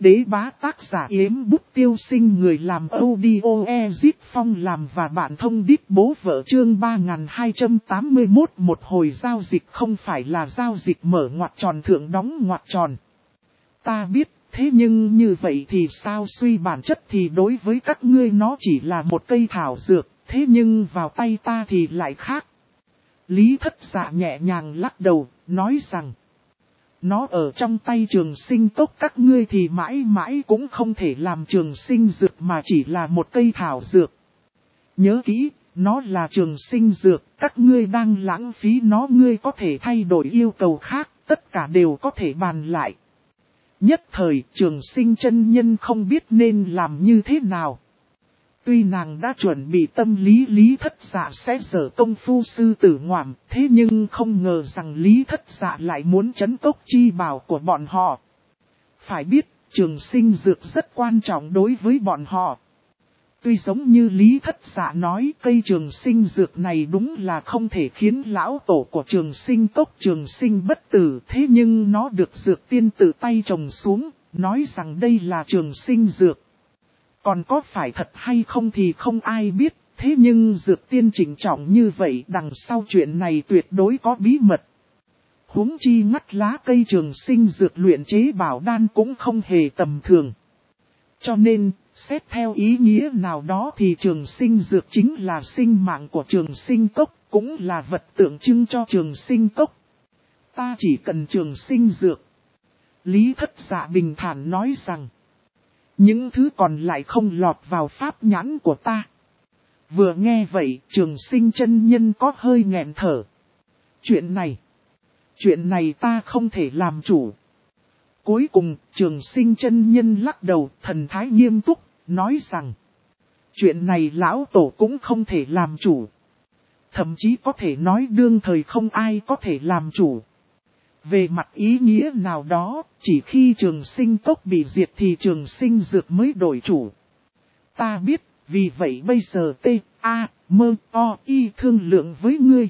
đế bá tác giả Yếm Bút Tiêu Sinh, người làm audio Ezip Phong làm và bạn thông đít bố vợ, chương 3281. Một hồi giao dịch không phải là giao dịch mở ngoặc tròn thượng đóng ngoặc tròn. Ta biết, thế nhưng như vậy thì sao, suy bản chất thì đối với các ngươi nó chỉ là một cây thảo dược, thế nhưng vào tay ta thì lại khác. Lý Thất Dạ nhẹ nhàng lắc đầu, nói rằng, nó ở trong tay Trường Sinh Cốc các ngươi thì mãi mãi cũng không thể làm trường sinh dược mà chỉ là một cây thảo dược. Nhớ kỹ, nó là trường sinh dược, các ngươi đang lãng phí nó, ngươi có thể thay đổi yêu cầu khác, tất cả đều có thể bàn lại. Nhất thời Trường Sinh chân nhân không biết nên làm như thế nào. Tuy nàng đã chuẩn bị tâm lý Lý Thất Dạ sẽ dở công phu sư tử ngoạm, thế nhưng không ngờ rằng Lý Thất Dạ lại muốn trấn cốc chi bảo của bọn họ. Phải biết, trường sinh dược rất quan trọng đối với bọn họ. Tuy giống như Lý Thất Dạ nói, cây trường sinh dược này đúng là không thể khiến lão tổ của trường sinh cốc trường sinh bất tử, thế nhưng nó được dược tiên tự tay trồng xuống, nói rằng đây là trường sinh dược. Còn có phải thật hay không thì không ai biết, thế nhưng dược tiên chỉnh trọng như vậy, đằng sau chuyện này tuyệt đối có bí mật. Huống chi ngắt lá cây trường sinh dược luyện chế bảo đan cũng không hề tầm thường. Cho nên, xét theo ý nghĩa nào đó thì trường sinh dược chính là sinh mạng của trường sinh cốc, cũng là vật tượng trưng cho trường sinh cốc. Ta chỉ cần trường sinh dược. Lý Thất Dạ bình thản nói rằng, những thứ còn lại không lọt vào pháp nhãn của ta. Vừa nghe vậy, Trường Sinh chân nhân có hơi nghẹn thở. Chuyện này ta không thể làm chủ. Cuối cùng, Trường Sinh chân nhân lắc đầu, thần thái nghiêm túc, nói rằng, chuyện này lão tổ cũng không thể làm chủ. Thậm chí có thể nói đương thời không ai có thể làm chủ. Về mặt ý nghĩa nào đó, chỉ khi trường sinh cốc bị diệt thì trường sinh dược mới đổi chủ. Ta biết, vì vậy bây giờ T.A.M.O.I. thương lượng với ngươi.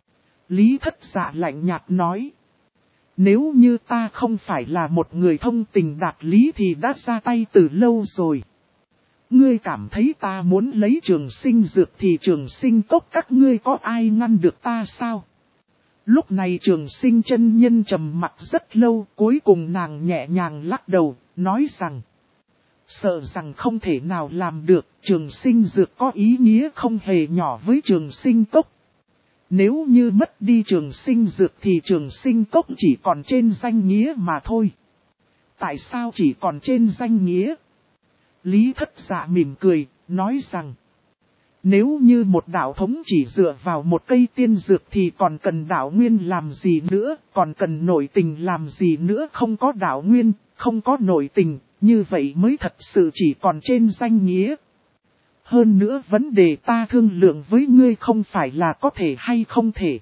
Lý Thất Dạ lạnh nhạt nói. Nếu như ta không phải là một người thông tình đạt lý thì đã ra tay từ lâu rồi. Ngươi cảm thấy ta muốn lấy trường sinh dược thì trường sinh cốc các ngươi có ai ngăn được ta sao? Lúc này Trường Sinh chân nhân trầm mặc rất lâu, cuối cùng nàng nhẹ nhàng lắc đầu, nói rằng, sợ rằng không thể nào làm được, trường sinh dược có ý nghĩa không hề nhỏ với trường sinh cốc. Nếu như mất đi trường sinh dược thì trường sinh cốc chỉ còn trên danh nghĩa mà thôi. Tại sao chỉ còn trên danh nghĩa? Lý Thất Dạ mỉm cười, nói rằng, nếu như một đạo thống chỉ dựa vào một cây tiên dược thì còn cần đạo nguyên làm gì nữa, còn cần nội tình làm gì nữa, không có đạo nguyên, không có nội tình, như vậy mới thật sự chỉ còn trên danh nghĩa. Hơn nữa vấn đề ta thương lượng với ngươi không phải là có thể hay không thể.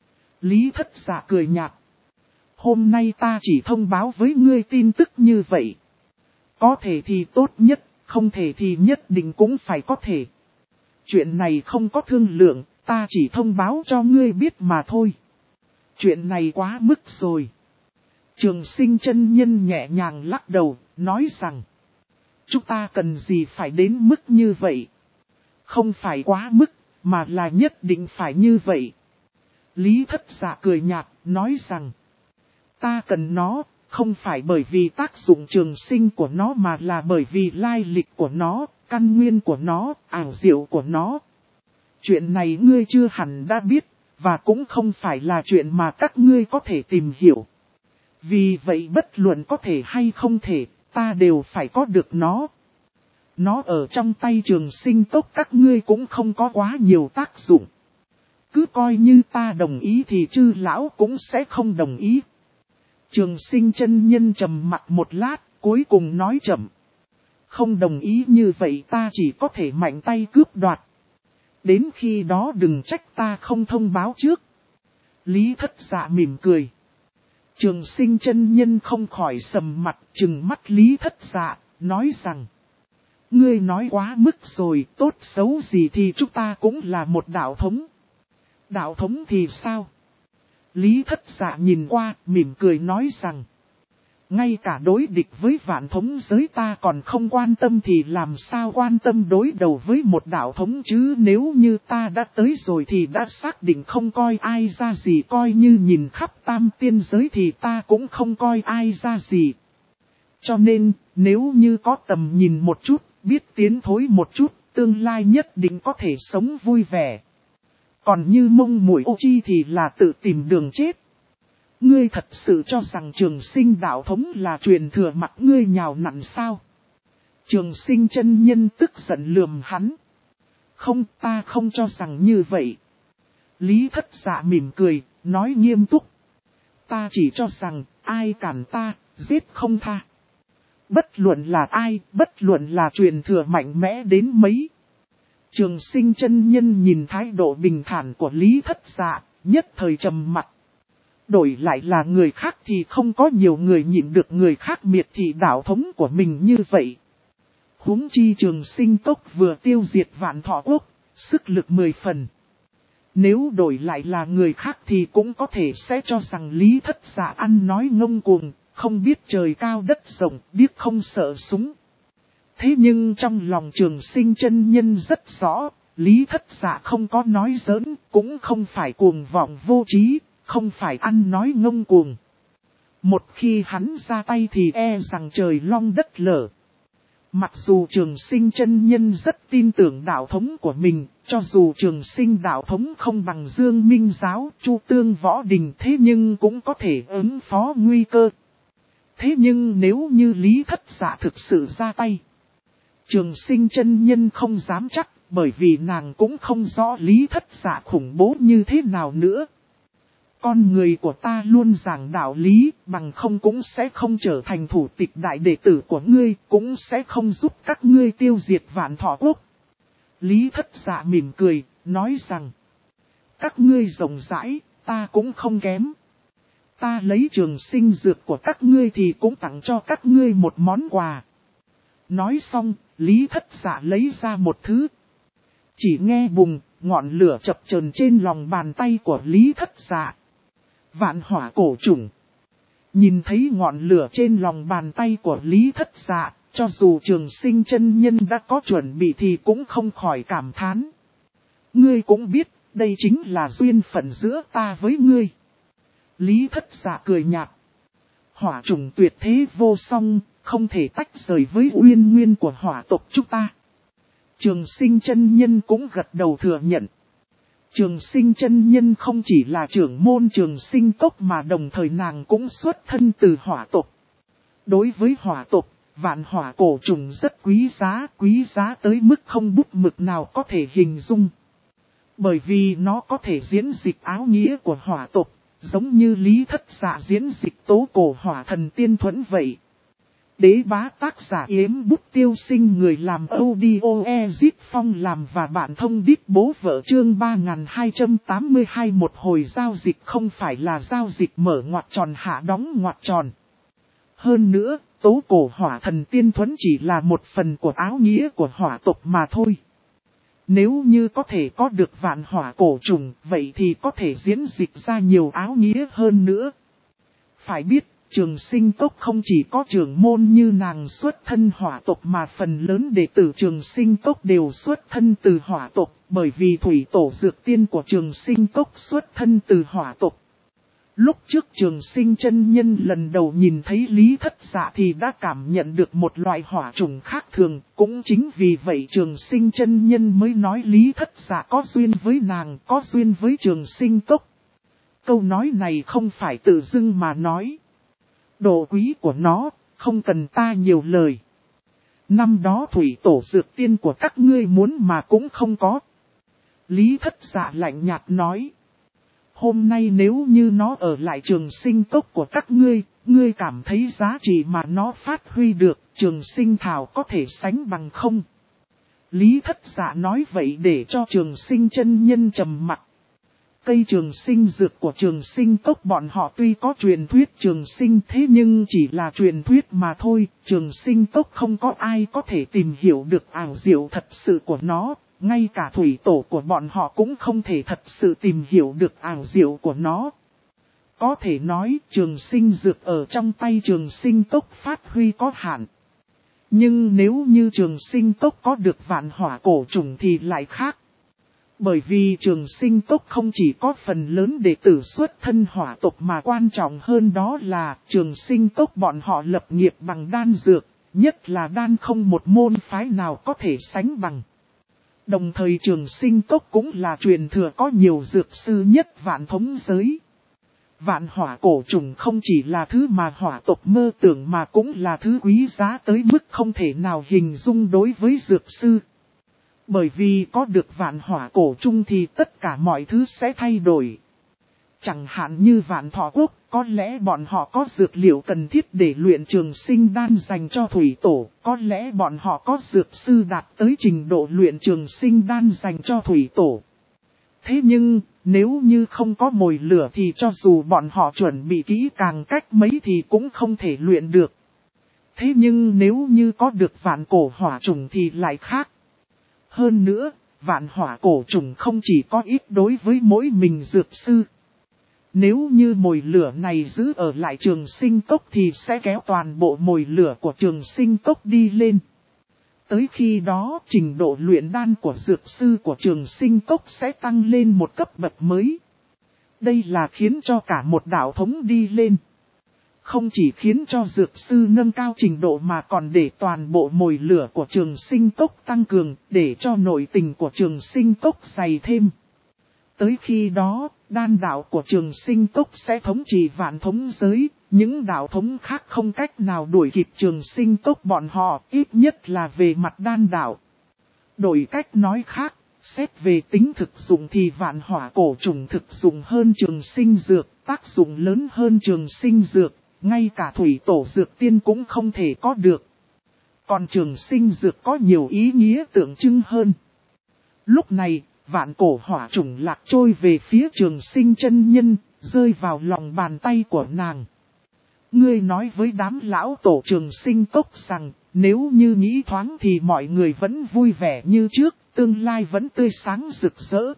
Lý Thất Dạ cười nhạt. Hôm nay ta chỉ thông báo với ngươi tin tức như vậy. Có thể thì tốt nhất, không thể thì nhất định cũng phải có thể. Chuyện này không có thương lượng, ta chỉ thông báo cho ngươi biết mà thôi. Chuyện này quá mức rồi. Trường Sinh chân nhân nhẹ nhàng lắc đầu, nói rằng, chúng ta cần gì phải đến mức như vậy? Không phải quá mức, mà là nhất định phải như vậy. Lý Thất Dạ cười nhạt, nói rằng, ta cần nó, không phải bởi vì tác dụng trường sinh của nó mà là bởi vì lai lịch của nó, căn nguyên của nó, ảo diệu của nó. Chuyện này ngươi chưa hẳn đã biết, và cũng không phải là chuyện mà các ngươi có thể tìm hiểu. Vì vậy bất luận có thể hay không thể, ta đều phải có được nó. Nó ở trong tay trường sinh cốc các ngươi cũng không có quá nhiều tác dụng. Cứ coi như ta đồng ý thì chư lão cũng sẽ không đồng ý. Trường Sinh chân nhân trầm mặt một lát, cuối cùng nói chậm. Không đồng ý như vậy ta chỉ có thể mạnh tay cướp đoạt. Đến khi đó đừng trách ta không thông báo trước. Lý Thất Dạ mỉm cười. Trường Sinh chân nhân không khỏi sầm mặt, trừng mắt Lý Thất Dạ, nói rằng, ngươi nói quá mức rồi, tốt xấu gì thì chúng ta cũng là một đạo thống. Đạo thống thì sao? Lý Thất Dạ nhìn qua, mỉm cười nói rằng, Ngay cả đối địch với vạn thống giới ta còn không quan tâm thì làm sao quan tâm đối đầu với một đạo thống chứ, nếu như ta đã tới rồi thì đã xác định không coi ai ra gì, coi như nhìn khắp tam tiên giới thì ta cũng không coi ai ra gì. Cho nên, nếu như có tầm nhìn một chút, biết tiến thối một chút, tương lai nhất định có thể sống vui vẻ. Còn như mông muội ô chi thì là tự tìm đường chết. Ngươi thật sự cho rằng Trường Sinh đạo thống là truyền thừa mặt ngươi nhào nặn sao? Trường Sinh chân nhân tức giận lườm hắn. Không, ta không cho rằng như vậy. Lý Thất Dạ mỉm cười, nói nghiêm túc. Ta chỉ cho rằng, ai cản ta, giết không tha. Bất luận là ai, bất luận là truyền thừa mạnh mẽ đến mấy. Trường Sinh chân nhân nhìn thái độ bình thản của Lý Thất Dạ, nhất thời trầm mặt. Đổi lại là người khác thì không có nhiều người nhịn được người khác miệt thị đạo thống của mình như vậy. Huống chi Trường Sinh tốc vừa tiêu diệt Vạn Thọ Quốc, sức lực 10 phần. Nếu đổi lại là người khác thì cũng có thể sẽ cho rằng Lý Thất Dạ ăn nói ngông cuồng, không biết trời cao đất rộng, biết không sợ súng. Thế nhưng trong lòng Trường Sinh chân nhân rất rõ, Lý Thất Dạ không có nói giỡn, cũng không phải cuồng vọng vô trí, không phải ăn nói ngông cuồng. Một khi hắn ra tay thì e rằng trời long đất lở. Mặc dù Trường Sinh chân nhân rất tin tưởng đạo thống của mình, cho dù Trường Sinh đạo thống không bằng Dương Minh giáo, Chu Tương võ đình, thế nhưng cũng có thể ứng phó nguy cơ. Thế nhưng nếu như Lý Thất Dạ thực sự ra tay, Trường Sinh chân nhân không dám chắc, bởi vì nàng cũng không rõ Lý Thất Dạ khủng bố như thế nào nữa. Con người của ta luôn giảng đạo lý, bằng không cũng sẽ không trở thành thủ tịch đại đệ tử của ngươi, cũng sẽ không giúp các ngươi tiêu diệt Vạn Thọ Quốc. Lý Thất Dạ mỉm cười, nói rằng, các ngươi rộng rãi, ta cũng không kém. Ta lấy Trường Sinh dược của các ngươi thì cũng tặng cho các ngươi một món quà. Nói xong, Lý Thất Dạ lấy ra một thứ. Chỉ nghe bùng, ngọn lửa chập chờn trên lòng bàn tay của Lý Thất Dạ. Vạn hỏa cổ trùng. Nhìn thấy ngọn lửa trên lòng bàn tay của Lý Thất Dạ, cho dù Trường Sinh chân nhân đã có chuẩn bị thì cũng không khỏi cảm thán. Ngươi cũng biết, đây chính là duyên phận giữa ta với ngươi. Lý Thất Dạ cười nhạt. Hỏa trùng tuyệt thế vô song, không thể tách rời với uyên nguyên của hỏa tộc chúng ta. Trường Sinh chân nhân cũng gật đầu thừa nhận. Trường Sinh chân nhân không chỉ là trưởng môn Trường Sinh tộc mà đồng thời nàng cũng xuất thân từ hỏa tộc. Đối với hỏa tộc, vạn hỏa cổ trùng rất quý giá tới mức không bút mực nào có thể hình dung. Bởi vì nó có thể diễn dịch áo nghĩa của hỏa tộc, giống như Lý Thất Dạ diễn dịch tố cổ hỏa thần tiên thuẫn vậy. Đế bá tác giả Yếm Bút Tiêu Sinh, người làm audio Ezit Phong làm và bản thông đít bố vợ, chương 3282. Một hồi giao dịch không phải là giao dịch mở ngoặc tròn hạ đóng ngoặc tròn. Hơn nữa, tố cổ hỏa thần tiên thuẫn chỉ là một phần của áo nghĩa của hỏa tộc mà thôi. Nếu như có thể có được vạn hỏa cổ trùng, vậy thì có thể diễn dịch ra nhiều áo nghĩa hơn nữa. Phải biết, Trường Sinh tộc không chỉ có trưởng môn như nàng xuất thân hỏa tộc mà phần lớn đệ tử Trường Sinh tộc đều xuất thân từ hỏa tộc, bởi vì thủy tổ dược tiên của Trường Sinh tộc xuất thân từ hỏa tộc. Lúc trước Trường Sinh chân nhân lần đầu nhìn thấy Lý Thất Dạ thì đã cảm nhận được một loại hỏa trùng khác thường, cũng chính vì vậy Trường Sinh chân nhân mới nói Lý Thất Dạ có duyên với nàng, có duyên với Trường Sinh tộc. Câu nói này không phải tự dưng mà nói. Độ quý của nó, không cần ta nhiều lời. Năm đó thủy tổ dược tiên của các ngươi muốn mà cũng không có. Lý Thất Dạ lạnh nhạt nói. Hôm nay nếu như nó ở lại Trường Sinh tộc của các ngươi, ngươi cảm thấy giá trị mà nó phát huy được, Trường Sinh thảo có thể sánh bằng không? Lý Thất Dạ nói vậy để cho Trường Sinh chân nhân trầm mặc. Cây Trường Sinh dược của Trường Sinh tộc bọn họ tuy có truyền thuyết Trường Sinh, thế nhưng chỉ là truyền thuyết mà thôi. Trường Sinh tộc không có ai có thể tìm hiểu được ảo diệu thật sự của nó. Ngay cả thủy tổ của bọn họ cũng không thể thật sự tìm hiểu được ảo diệu của nó. Có thể nói trường sinh dược ở trong tay trường sinh cốc phát huy có hạn. Nhưng nếu như trường sinh cốc có được vạn hỏa cổ trùng thì lại khác. Bởi vì trường sinh cốc không chỉ có phần lớn đệ tử xuất thân hỏa tộc mà quan trọng hơn đó là trường sinh cốc bọn họ lập nghiệp bằng đan dược, nhất là đan không một môn phái nào có thể sánh bằng. Đồng thời trường sinh cốc cũng là truyền thừa có nhiều dược sư nhất vạn thống giới. Vạn hỏa cổ trùng không chỉ là thứ mà hỏa tộc mơ tưởng mà cũng là thứ quý giá tới mức không thể nào hình dung đối với dược sư. Bởi vì có được vạn hỏa cổ trùng thì tất cả mọi thứ sẽ thay đổi. Chẳng hạn như Vạn Thọ Quốc, có lẽ bọn họ có dược liệu cần thiết để luyện trường sinh đan dành cho thủy tổ, có lẽ bọn họ có dược sư đạt tới trình độ luyện trường sinh đan dành cho thủy tổ. Thế nhưng, nếu như không có mồi lửa thì cho dù bọn họ chuẩn bị kỹ càng cách mấy thì cũng không thể luyện được. Thế nhưng nếu như có được vạn cổ hỏa trùng thì lại khác. Hơn nữa, vạn hỏa cổ trùng không chỉ có ít đối với mỗi mình dược sư. Nếu như mồi lửa này giữ ở lại trường sinh cốc thì sẽ kéo toàn bộ mồi lửa của trường sinh cốc đi lên. Tới khi đó trình độ luyện đan của dược sư của trường sinh cốc sẽ tăng lên một cấp bậc mới. Đây là khiến cho cả một đạo thống đi lên. Không chỉ khiến cho dược sư nâng cao trình độ mà còn để toàn bộ mồi lửa của trường sinh cốc tăng cường để cho nội tình của trường sinh cốc dày thêm. Tới khi đó, đan đạo của trường sinh cốc sẽ thống trị vạn thống giới, những đạo thống khác không cách nào đuổi kịp trường sinh cốc bọn họ, ít nhất là về mặt đan đạo. Đổi cách nói khác, xét về tính thực dụng thì vạn hỏa cổ trùng thực dụng hơn trường sinh dược, tác dụng lớn hơn trường sinh dược, ngay cả thủy tổ dược tiên cũng không thể có được. Còn trường sinh dược có nhiều ý nghĩa tượng trưng hơn. Lúc này, vạn cổ hỏa trùng lạc trôi về phía trường sinh chân nhân, rơi vào lòng bàn tay của nàng. Ngươi nói với đám lão tổ trường sinh cốc rằng, nếu như nghĩ thoáng thì mọi người vẫn vui vẻ như trước, tương lai vẫn tươi sáng rực rỡ.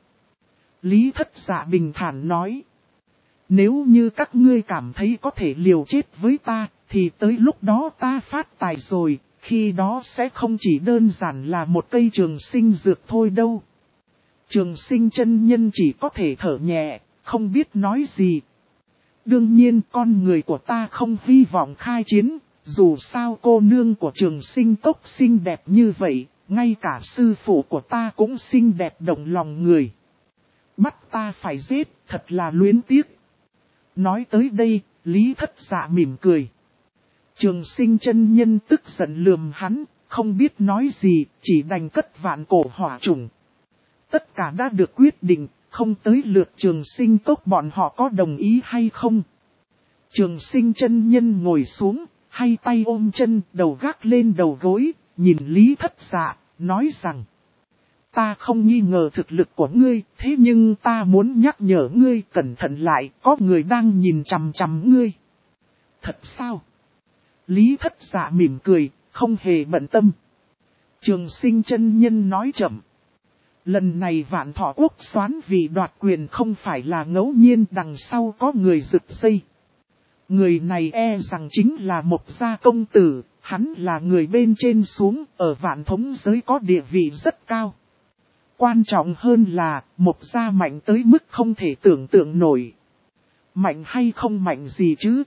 Lý Thất Dạ bình thản nói. Nếu như các ngươi cảm thấy có thể liều chết với ta, thì tới lúc đó ta phát tài rồi, khi đó sẽ không chỉ đơn giản là một cây trường sinh dược thôi đâu. Trường sinh chân nhân chỉ có thể thở nhẹ, không biết nói gì. Đương nhiên con người của ta không hy vọng khai chiến, dù sao cô nương của trường sinh cốc xinh đẹp như vậy, ngay cả sư phụ của ta cũng xinh đẹp động lòng người. Bắt ta phải giết, thật là luyến tiếc. Nói tới đây, Lý Thất Dạ mỉm cười. Trường sinh chân nhân tức giận lườm hắn, không biết nói gì, chỉ đành cất vạn cổ hỏa trùng. Tất cả đã được quyết định, không tới lượt trường sinh cốc bọn họ có đồng ý hay không. Trường sinh chân nhân ngồi xuống, hai tay ôm chân, đầu gác lên đầu gối, nhìn Lý Thất Dạ, nói rằng. Ta không nghi ngờ thực lực của ngươi, thế nhưng ta muốn nhắc nhở ngươi cẩn thận lại, có người đang nhìn chằm chằm ngươi. Thật sao? Lý Thất Dạ mỉm cười, không hề bận tâm. Trường sinh chân nhân nói chậm. Lần này Vạn Thọ Quốc xoán vì đoạt quyền không phải là ngẫu nhiên, đằng sau có người rực dây. Người này e rằng chính là một gia công tử, hắn là người bên trên xuống, ở vạn thống giới có địa vị rất cao. Quan trọng hơn là, một gia mạnh tới mức không thể tưởng tượng nổi. Mạnh hay không mạnh gì chứ?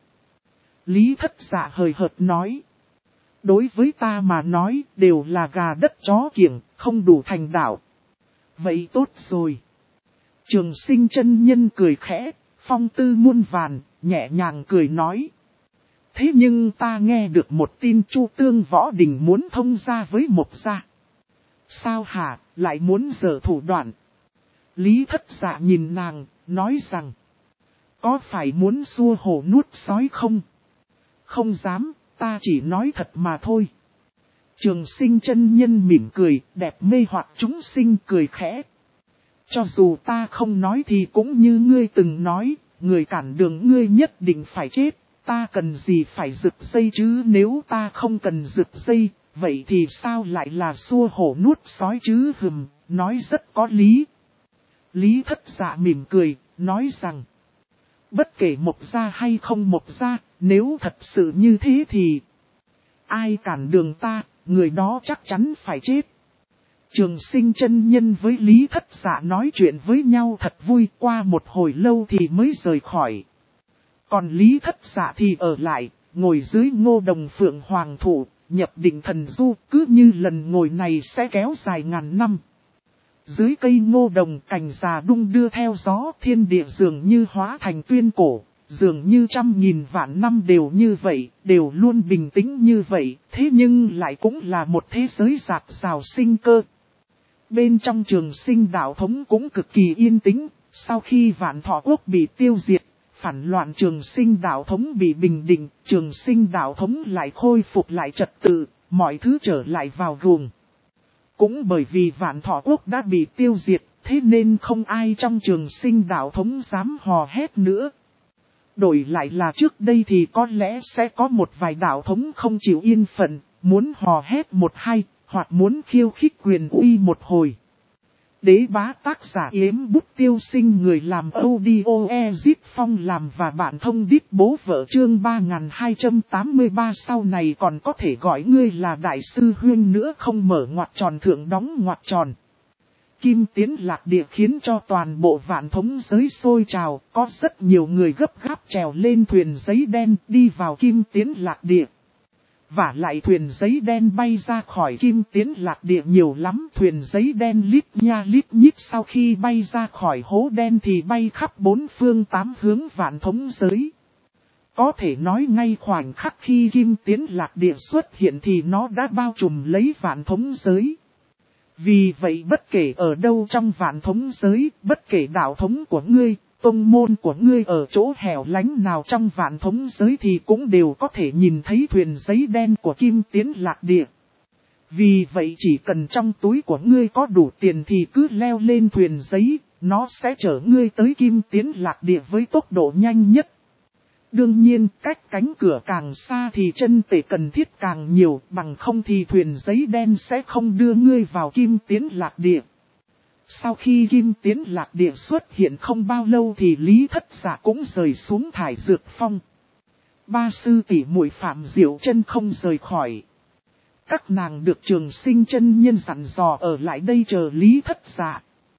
Lý Thất Dạ hời hợt nói. Đối với ta mà nói, đều là gà đất chó kiểng, không đủ thành đạo. Vậy tốt rồi. Trường sinh chân nhân cười khẽ, phong tư muôn vàn, nhẹ nhàng cười nói. Thế nhưng ta nghe được một tin Chu Tương Võ Đình muốn thông gia với Mộc gia. Sao hả, lại muốn giở thủ đoạn? Lý Thất Dạ nhìn nàng, nói rằng. Có phải muốn xua hổ nuốt sói không? Không dám, ta chỉ nói thật mà thôi. Trường sinh chân nhân mỉm cười, đẹp mê hoặc chúng sinh cười khẽ. Cho dù ta không nói thì cũng như ngươi từng nói, người cản đường ngươi nhất định phải chết, ta cần gì phải rực dây chứ, nếu ta không cần rực dây, vậy thì sao lại là xua hổ nuốt sói chứ, nói rất có lý. Lý Thất Dạ mỉm cười, nói rằng, bất kể Mộc gia hay không Mộc gia, nếu thật sự như thế thì ai cản đường ta, người đó chắc chắn phải chết. Trường Sinh chân nhân với Lý Thất Dạ nói chuyện với nhau thật vui, qua một hồi lâu thì mới rời khỏi. Còn Lý Thất Dạ thì ở lại, ngồi dưới Ngô Đồng Phượng Hoàng thụ, nhập định thần du, cứ như lần ngồi này sẽ kéo dài ngàn năm. Dưới cây Ngô Đồng, cành già đung đưa theo gió, thiên địa dường như hóa thành tuyên cổ, dường như trăm nghìn vạn năm đều như vậy, đều luôn bình tĩnh như vậy, thế nhưng lại cũng là một thế giới rạc rào sinh cơ. Bên trong Trường Sinh đạo thống cũng cực kỳ yên tĩnh, sau khi Vạn Thọ Quốc bị tiêu diệt, phản loạn Trường Sinh đạo thống bị bình định, Trường Sinh đạo thống lại khôi phục lại trật tự, mọi thứ trở lại vào guồng. Cũng bởi vì Vạn Thọ Quốc đã bị tiêu diệt, thế nên không ai trong Trường Sinh đạo thống dám hò hét nữa. Đổi lại là trước đây thì có lẽ sẽ có một vài đạo thống không chịu yên phận, muốn hò hét một hai, hoặc muốn khiêu khích quyền uy một hồi. Đế bá tác giả Yếm Bút Tiêu Sinh, người làm audio Ezit Phong làm và bạn thông đít bố vợ chương 3283, sau này còn có thể gọi ngươi là đại sư huynh nữa không, mở ngoặc tròn thượng đóng ngoặc tròn. Kim Tiến Lạc Địa khiến cho toàn bộ Vạn Thống giới sôi trào, có rất nhiều người gấp gáp trèo lên thuyền giấy đen đi vào Kim Tiến Lạc Địa. Và lại thuyền giấy đen bay ra khỏi Kim Tiến Lạc Địa nhiều lắm, thuyền giấy đen lít nha lít nhít, sau khi bay ra khỏi hố đen thì bay khắp bốn phương tám hướng Vạn Thống giới. Có thể nói ngay khoảnh khắc khi Kim Tiến Lạc Địa xuất hiện thì nó đã bao trùm lấy Vạn Thống giới. Vì vậy bất kể ở đâu trong Vạn Thống giới, bất kể đạo thống của ngươi, tông môn của ngươi ở chỗ hẻo lánh nào trong Vạn Thống giới thì cũng đều có thể nhìn thấy thuyền giấy đen của Kim Tiến Lạc Địa. Vì vậy chỉ cần trong túi của ngươi có đủ tiền thì cứ leo lên thuyền giấy, nó sẽ chở ngươi tới Kim Tiến Lạc Địa với tốc độ nhanh nhất. Đương nhiên, cách cánh cửa càng xa thì chân tệ cần thiết càng nhiều, bằng không thì thuyền giấy đen sẽ không đưa ngươi vào Kim Tiến Lạc Địa. Sau khi Kim Tiến Lạc Địa xuất hiện không bao lâu thì Lý Thất Dạ cũng rời xuống Thải Dược Phong. Ba sư tỷ muội Phạm Diệu Chân không rời khỏi. Các nàng được Trường Sinh chân nhân dặn dò ở lại đây chờ Lý Thất Dạ.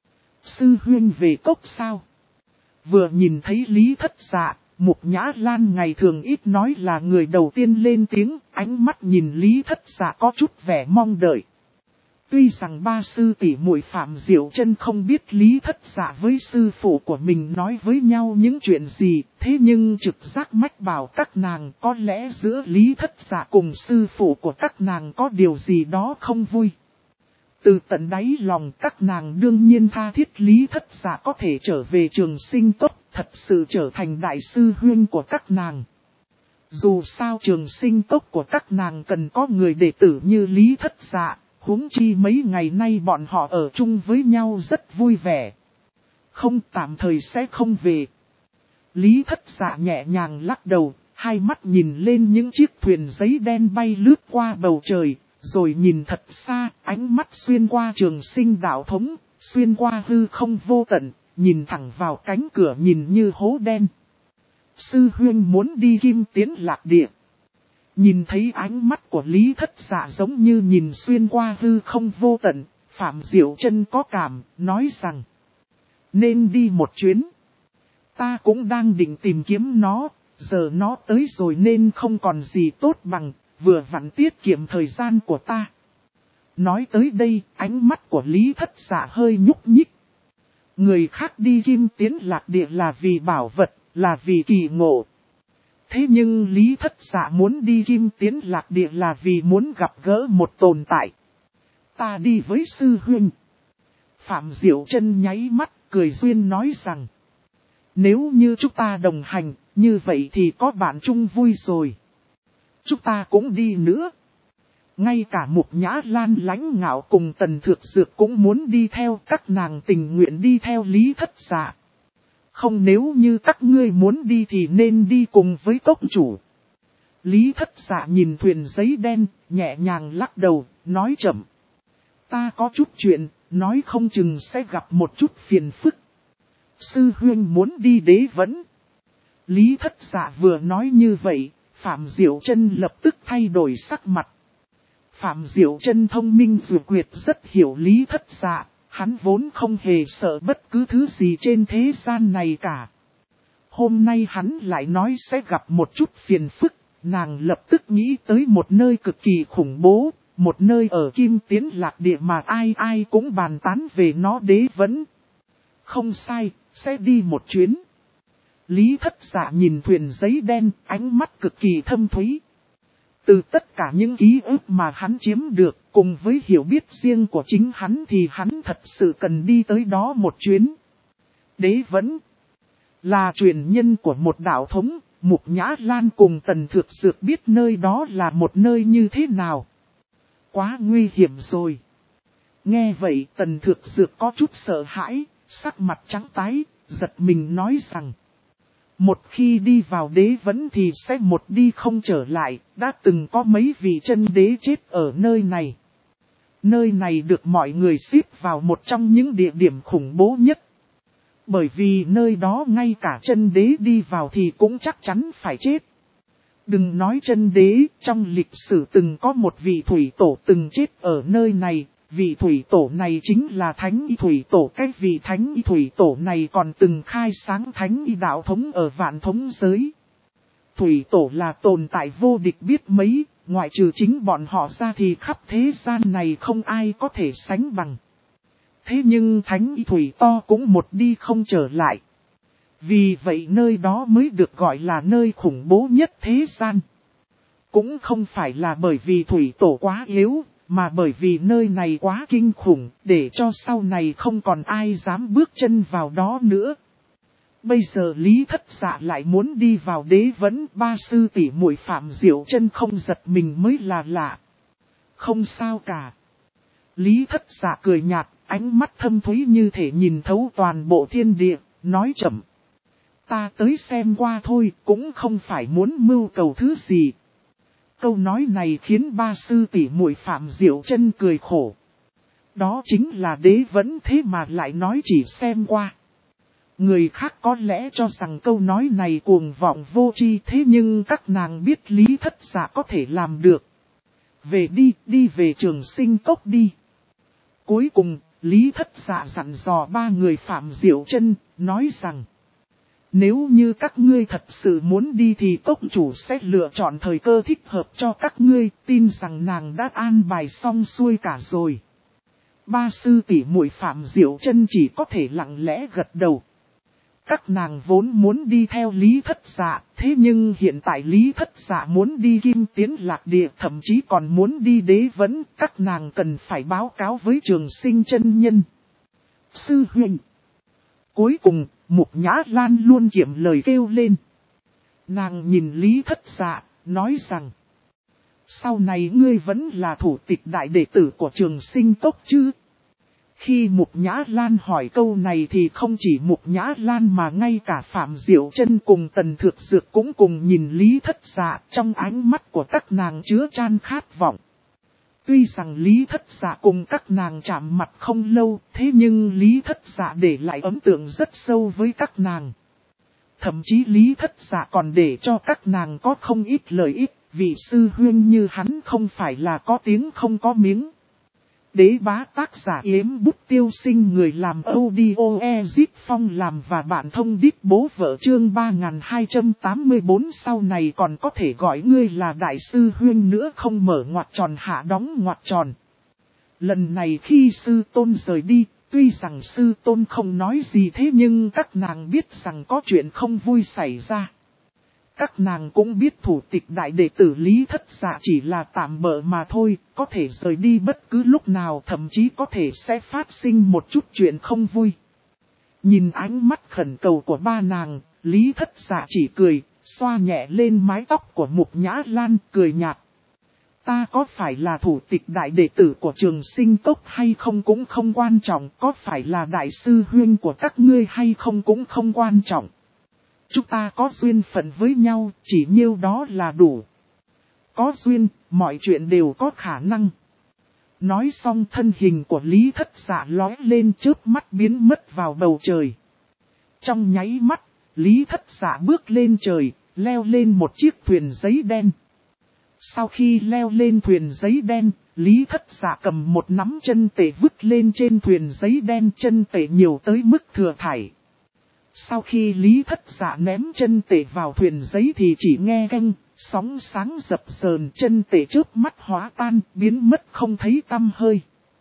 Sư huynh về cốc sao? Vừa nhìn thấy Lý Thất Dạ, Mục Nhã Lan ngày thường ít nói là người đầu tiên lên tiếng, ánh mắt nhìn Lý Thất Dạ có chút vẻ mong đợi. Tuy rằng ba sư tỷ muội Phạm Diệu Chân không biết Lý Thất Dạ với sư phụ của mình nói với nhau những chuyện gì, thế nhưng trực giác mách bảo các nàng có lẽ giữa Lý Thất Dạ cùng sư phụ của các nàng có điều gì đó không vui. Từ tận đáy lòng các nàng đương nhiên tha thiết Lý Thất Dạ có thể trở về Trường Sinh Cốc, thật sự trở thành đại sư huynh của các nàng. Dù sao Trường Sinh Cốc của các nàng cần có người đệ tử như Lý Thất Dạ, huống chi mấy ngày nay bọn họ ở chung với nhau rất vui vẻ. Không, tạm thời sẽ không về. Lý Thất Dạ nhẹ nhàng lắc đầu, hai mắt nhìn lên những chiếc thuyền giấy đen bay lướt qua bầu trời. Rồi nhìn thật xa, ánh mắt xuyên qua Trường Sinh đạo thống, xuyên qua hư không vô tận, nhìn thẳng vào cánh cửa nhìn như hố đen. Sư huynh muốn đi Kim Tiến Lạc Địa. Nhìn thấy ánh mắt của Lý Thất Dạ giống như nhìn xuyên qua hư không vô tận, Phạm Diệu Chân có cảm, nói rằng nên đi một chuyến. Ta cũng đang định tìm kiếm nó, giờ nó tới rồi nên không còn gì tốt bằng. Vừa vặn tiết kiệm thời gian của ta. Nói tới đây, ánh mắt của Lý Thất Dạ hơi nhúc nhích. Người khác đi Kim Tiến Lạc Địa là vì bảo vật, là vì kỳ ngộ. Thế nhưng Lý Thất Dạ muốn đi Kim Tiến Lạc Địa là vì muốn gặp gỡ một tồn tại. Ta đi với sư huynh. Phạm Diệu Chân nháy mắt, cười duyên nói rằng. Nếu như chúng ta đồng hành, như vậy thì có bạn chung vui rồi. Chúng ta cũng đi nữa. Ngay cả Mục Nhã Lan Lãnh Ngạo cùng Tần Thược Dược cũng muốn đi theo, các nàng tình nguyện đi theo Lý Thất Dạ. Không, nếu như các ngươi muốn đi thì nên đi cùng với cốc chủ. Lý Thất Dạ nhìn thuyền giấy đen, nhẹ nhàng lắc đầu, nói chậm. Ta có chút chuyện, nói không chừng sẽ gặp một chút phiền phức. Sư huynh muốn đi Đế Vẫn. Lý Thất Dạ vừa nói như vậy, Phạm Diệu Trân lập tức thay đổi sắc mặt. Phạm Diệu Trân thông minh vừa quyệt rất hiểu Lý Thất Dạ, hắn vốn không hề sợ bất cứ thứ gì trên thế gian này cả. Hôm nay hắn lại nói sẽ gặp một chút phiền phức, nàng lập tức nghĩ tới một nơi cực kỳ khủng bố, một nơi ở Kim Tiến Lạc Địa mà ai ai cũng bàn tán về nó Đế Vẫn. Không sai, sẽ đi một chuyến. Lý Thất Dạ nhìn thuyền giấy đen, ánh mắt cực kỳ thâm thúy. Từ tất cả những ký ức mà hắn chiếm được, cùng với hiểu biết riêng của chính hắn thì hắn thật sự cần đi tới đó một chuyến. Đế Vẫn là truyền nhân của một đạo thống, Mục Nhã Lan cùng Tần Thược Dược biết nơi đó là một nơi như thế nào. Quá nguy hiểm rồi. Nghe vậy Tần Thược Dược có chút sợ hãi, sắc mặt trắng tái, giật mình nói rằng. Một khi đi vào Đế Vẫn thì sẽ một đi không trở lại, đã từng có mấy vị chân đế chết ở nơi này. Nơi này được mọi người xếp vào một trong những địa điểm khủng bố nhất. Bởi vì nơi đó ngay cả chân đế đi vào thì cũng chắc chắn phải chết. Đừng nói chân đế, trong lịch sử từng có một vị thủy tổ từng chết ở nơi này. Vị thủy tổ này chính là Thánh Y Thủy Tổ. Cái vị Thánh Y Thủy Tổ này còn từng khai sáng Thánh Y đạo thống ở vạn thống giới. Thủy Tổ là tồn tại vô địch biết mấy, ngoại trừ chính bọn họ ra thì khắp thế gian này không ai có thể sánh bằng. Thế nhưng Thánh Y Thủy To cũng một đi không trở lại. Vì vậy nơi đó mới được gọi là nơi khủng bố nhất thế gian. Cũng không phải là bởi vì Thủy Tổ quá yếu, mà bởi vì nơi này quá kinh khủng, để cho sau này không còn ai dám bước chân vào đó nữa. Bây giờ Lý Thất Dạ lại muốn đi vào Đế Vẫn, ba sư tỷ muội Phạm Diệu Trân không giật mình mới là lạ. Không sao cả. Lý Thất Dạ cười nhạt, ánh mắt thâm thúy như thể nhìn thấu toàn bộ thiên địa, nói chậm. Ta tới xem qua thôi, cũng không phải muốn mưu cầu thứ gì. Câu nói này khiến ba sư tỷ muội Phạm Diệu Trân cười khổ. Đó chính là Đế Vẫn thế mà lại nói chỉ xem qua. Người khác có lẽ cho rằng câu nói này cuồng vọng vô tri, thế nhưng các nàng biết Lý Thất Dạ có thể làm được. Về đi về Trường Sinh Cốc đi. Cuối cùng, Lý Thất Dạ dặn dò ba người Phạm Diệu Trân, nói rằng. Nếu như các ngươi thật sự muốn đi thì cốc chủ sẽ lựa chọn thời cơ thích hợp cho các ngươi, tin rằng nàng đã an bài xong xuôi cả rồi. Ba sư tỷ muội Phạm Diệu Trân chỉ có thể lặng lẽ gật đầu. Các nàng vốn muốn đi theo Lý Thất Dạ, thế nhưng hiện tại Lý Thất Dạ muốn đi Kim Tiến Lạc Địa, thậm chí còn muốn đi Đế Vẫn, các nàng cần phải báo cáo với Trường Sinh chân nhân. Sư huynh. Cuối cùng, Mục Nhã Lan luôn kiệm lời kêu lên. Nàng nhìn Lý Thất Dạ, nói rằng. Sau này ngươi vẫn là thủ tịch đại đệ tử của Trường Sinh Cốc chứ? Khi Mục Nhã Lan hỏi câu này thì không chỉ Mục Nhã Lan mà ngay cả Phạm Diệu Trân cùng Tần Thược Dược cũng cùng nhìn Lý Thất Dạ, trong ánh mắt của các nàng chứa chan khát vọng. Tuy rằng Lý Thất Dạ cùng các nàng chạm mặt không lâu, thế nhưng Lý Thất Dạ để lại ấn tượng rất sâu với các nàng. Thậm chí Lý Thất Dạ còn để cho các nàng có không ít lợi ích, vì sư huynh như hắn không phải là có tiếng không có miếng. Đế bá tác giả Yếm Bút Tiêu Sinh, người làm audio Ezip Phong làm và bản thông điệp bố vợ chương 3284, sau này còn có thể gọi ngươi là đại sư huynh nữa không, mở ngoặc tròn hạ đóng ngoặc tròn. Lần này khi sư tôn rời đi, tuy rằng sư tôn không nói gì thế nhưng các nàng biết rằng có chuyện không vui xảy ra. Các nàng cũng biết thủ tịch đại đệ tử Lý Thất Dạ chỉ là tạm bợ mà thôi, có thể rời đi bất cứ lúc nào, thậm chí có thể sẽ phát sinh một chút chuyện không vui. Nhìn ánh mắt khẩn cầu của ba nàng, Lý Thất Dạ chỉ cười, xoa nhẹ lên mái tóc của Mục Nhã Lan, cười nhạt. Ta có phải là thủ tịch đại đệ tử của Trường Sinh Cốc hay không cũng không quan trọng, có phải là đại sư huynh của các ngươi hay không cũng không quan trọng. Chúng ta có duyên phận với nhau, chỉ nhiêu đó là đủ. Có duyên, mọi chuyện đều có khả năng. Nói xong thân hình của Lý Thất Dạ lóe lên chớp mắt biến mất vào bầu trời. Trong nháy mắt, Lý Thất Dạ bước lên trời, leo lên một chiếc thuyền giấy đen. Sau khi leo lên thuyền giấy đen, Lý Thất Dạ cầm một nắm chân tệ vứt lên trên thuyền giấy đen, chân tệ nhiều tới mức thừa thải. Sau khi Lý Thất Dạ ném chân tệ vào thuyền giấy thì chỉ nghe canh, sóng sáng dập dờn, chân tệ chớp mắt hóa tan, biến mất không thấy tăm hơi.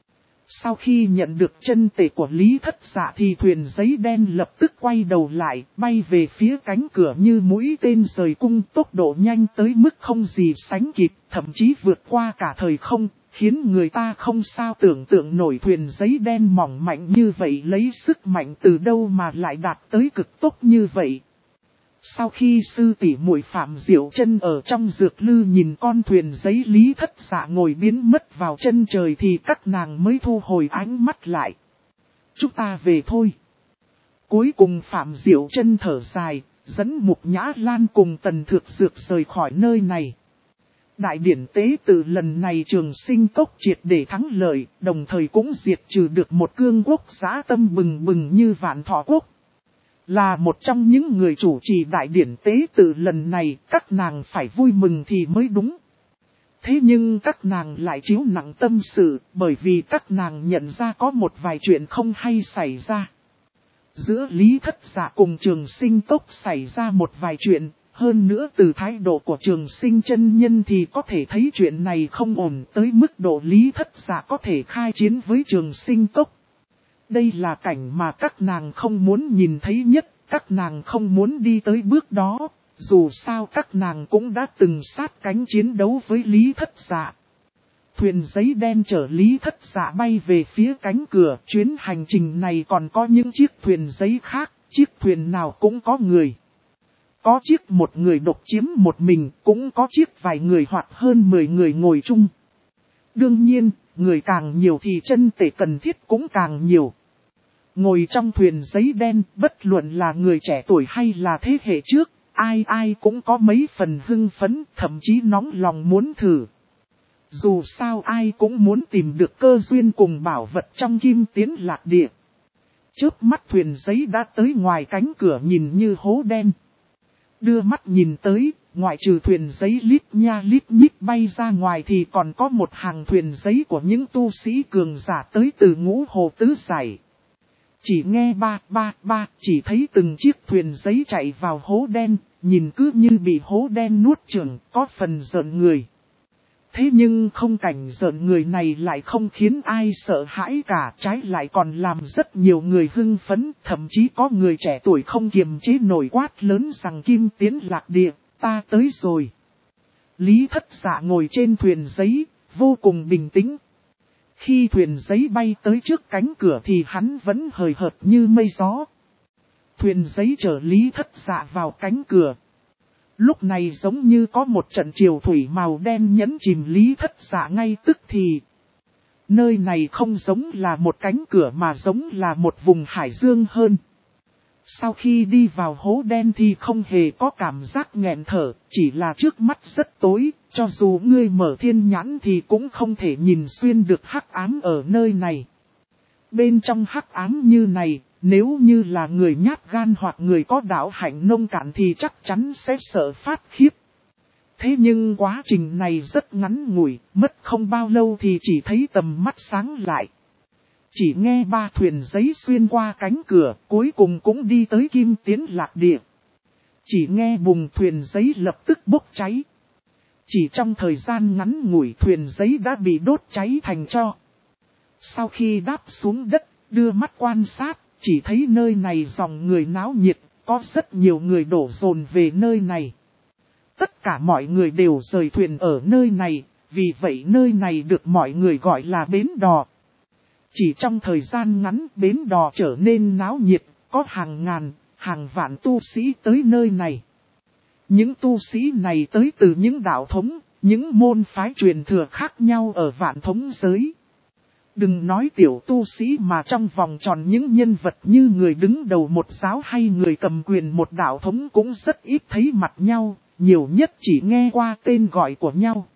Sau khi nhận được chân tệ của Lý Thất Dạ thì thuyền giấy đen lập tức quay đầu lại, bay về phía cánh cửa như mũi tên rời cung, tốc độ nhanh tới mức không gì sánh kịp, thậm chí vượt qua cả thời không, khiến người ta không sao tưởng tượng nổi thuyền giấy đen mỏng mạnh như vậy lấy sức mạnh từ đâu mà lại đạt tới cực tốc như vậy. Sau khi sư tỷ muội Phạm Diệu Chân ở trong dược lư nhìn con thuyền giấy Lý Thất Dạ ngồi biến mất vào chân trời thì các nàng mới thu hồi ánh mắt lại. Chúng ta về thôi. Cuối cùng Phạm Diệu Chân thở dài, dẫn Mục Nhã Lan cùng Tần Thược Dược rời khỏi nơi này. Đại điển tế tự lần này Trường Sinh Cốc triệt để thắng lợi, đồng thời cũng diệt trừ được một cương quốc dã tâm bừng bừng như Vạn Thọ Quốc. Là một trong những người chủ trì đại điển tế tự lần này, các nàng phải vui mừng thì mới đúng. Thế nhưng các nàng lại chiếu nặng tâm sự, bởi vì các nàng nhận ra có một vài chuyện không hay xảy ra. Giữa Lý Thất Dạ cùng Trường Sinh Cốc xảy ra một vài chuyện, hơn nữa từ thái độ của Trường Sinh chân nhân thì có thể thấy chuyện này không ổn tới mức độ Lý Thất Dạ có thể khai chiến với Trường Sinh Cốc. Đây là cảnh mà các nàng không muốn nhìn thấy nhất, các nàng không muốn đi tới bước đó, dù sao các nàng cũng đã từng sát cánh chiến đấu với Lý Thất Dạ. Thuyền giấy đen chở Lý Thất Dạ bay về phía cánh cửa, chuyến hành trình này còn có những chiếc thuyền giấy khác, chiếc thuyền nào cũng có người. Có chiếc một người độc chiếm một mình, cũng có chiếc vài người hoặc hơn 10 người ngồi chung. Đương nhiên, người càng nhiều thì chân tệ cần thiết cũng càng nhiều. Ngồi trong thuyền giấy đen, bất luận là người trẻ tuổi hay là thế hệ trước, ai ai cũng có mấy phần hưng phấn, thậm chí nóng lòng muốn thử. Dù sao ai cũng muốn tìm được cơ duyên cùng bảo vật trong Kim Tiến Lạc Địa. Chớp mắt thuyền giấy đã tới ngoài cánh cửa nhìn như hố đen. Đưa mắt nhìn tới, ngoại trừ thuyền giấy lít nha lít nhít bay ra ngoài thì còn có một hàng thuyền giấy của những tu sĩ cường giả tới từ Ngũ Hồ Tứ Giải. Chỉ nghe ba ba ba, chỉ thấy từng chiếc thuyền giấy chạy vào hố đen, nhìn cứ như bị hố đen nuốt chửng, có phần giận người. Thế nhưng không cảnh giận người này lại không khiến ai sợ hãi cả, trái lại còn làm rất nhiều người hưng phấn, thậm chí có người trẻ tuổi không kiềm chế nổi quát lớn rằng Kim Tiến Lạc Địa, ta tới rồi. Lý Thất Dạ ngồi trên thuyền giấy, vô cùng bình tĩnh. Khi thuyền giấy bay tới trước cánh cửa thì hắn vẫn hời hợt như mây gió. Thuyền giấy chở Lý Thất Dạ vào cánh cửa. Lúc này giống như có một trận triều thủy màu đen nhấn chìm Lý Thất Dạ ngay tức thì. Nơi này không giống là một cánh cửa mà giống là một vùng hải dương hơn. Sau khi đi vào hố đen thì không hề có cảm giác nghẹn thở, chỉ là trước mắt rất tối, cho dù ngươi mở thiên nhãn thì cũng không thể nhìn xuyên được hắc ám ở nơi này. Bên trong hắc ám như này, nếu như là người nhát gan hoặc người có đạo hạnh nông cạn thì chắc chắn sẽ sợ phát khiếp. Thế nhưng quá trình này rất ngắn ngủi, mất không bao lâu thì chỉ thấy tầm mắt sáng lại. Chỉ nghe ba thuyền giấy xuyên qua cánh cửa, cuối cùng cũng đi tới Kim Tiến Lạc Địa. Chỉ nghe bùng thuyền giấy lập tức bốc cháy. Chỉ trong thời gian ngắn ngủi thuyền giấy đã bị đốt cháy thành tro. Sau khi đáp xuống đất, đưa mắt quan sát, chỉ thấy nơi này dòng người náo nhiệt, có rất nhiều người đổ dồn về nơi này. Tất cả mọi người đều rời thuyền ở nơi này, vì vậy nơi này được mọi người gọi là bến đò. Chỉ trong thời gian ngắn bến đò trở nên náo nhiệt, có hàng ngàn, hàng vạn tu sĩ tới nơi này. Những tu sĩ này tới từ những đạo thống, những môn phái truyền thừa khác nhau ở vạn thống giới. Đừng nói tiểu tu sĩ mà trong vòng tròn những nhân vật như người đứng đầu một giáo hay người cầm quyền một đạo thống cũng rất ít thấy mặt nhau, nhiều nhất chỉ nghe qua tên gọi của nhau.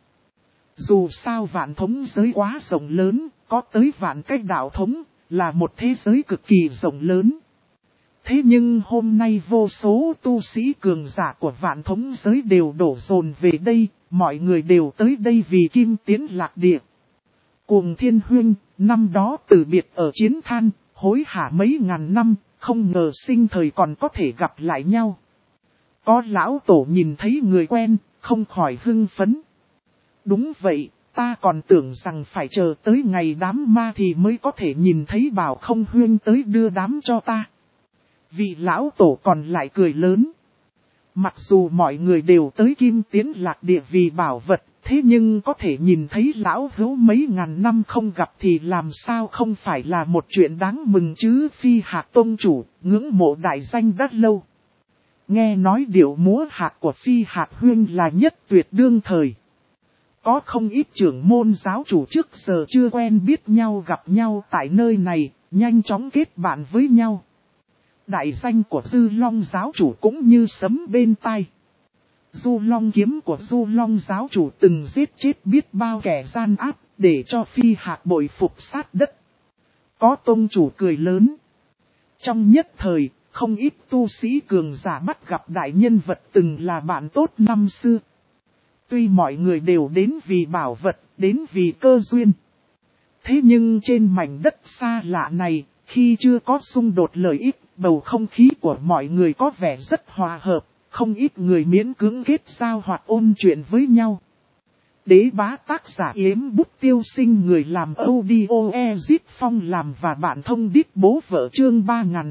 Dù sao vạn thống giới quá rộng lớn, có tới vạn cách đạo thống, là một thế giới cực kỳ rộng lớn. Thế nhưng hôm nay vô số tu sĩ cường giả của vạn thống giới đều đổ dồn về đây, mọi người đều tới đây vì Kim Tiến Lạc Địa. Cuồng Thiên Huynh, năm đó từ biệt ở chiến than, hối hả mấy ngàn năm, không ngờ sinh thời còn có thể gặp lại nhau. Có lão tổ nhìn thấy người quen, không khỏi hưng phấn. Đúng vậy, ta còn tưởng rằng phải chờ tới ngày đám ma thì mới có thể nhìn thấy Bảo Không Huynh tới đưa đám cho ta. Vị lão tổ còn lại cười lớn. Mặc dù mọi người đều tới Kim Tiến Lạc Địa vì bảo vật, thế nhưng có thể nhìn thấy lão hữu mấy ngàn năm không gặp thì làm sao không phải là một chuyện đáng mừng chứ. Phi Hạc Tông chủ, ngưỡng mộ đại danh đã lâu. Nghe nói điệu múa hạc của Phi Hạc Huynh là nhất tuyệt đương thời. Có không ít trưởng môn giáo chủ trước giờ chưa quen biết nhau gặp nhau tại nơi này, nhanh chóng kết bạn với nhau. Đại danh của Dư Long giáo chủ cũng như sấm bên tai. Du Long kiếm của Du Long giáo chủ từng giết chết biết bao kẻ gian ác, để cho Phi Hạc bội phục sát đất. Có tông chủ cười lớn. Trong nhất thời, không ít tu sĩ cường giả bắt gặp đại nhân vật từng là bạn tốt năm xưa. Tuy mọi người đều đến vì bảo vật, đến vì cơ duyên. Thế nhưng trên mảnh đất xa lạ này, khi chưa có xung đột lợi ích, bầu không khí của mọi người có vẻ rất hòa hợp, không ít người miễn cưỡng kết giao hoặc ôn chuyện với nhau. Đế bá tác giả Yếm Bút Tiêu Sinh, người làm audio Ezip Phong làm và bạn thông đít bố vợ, chương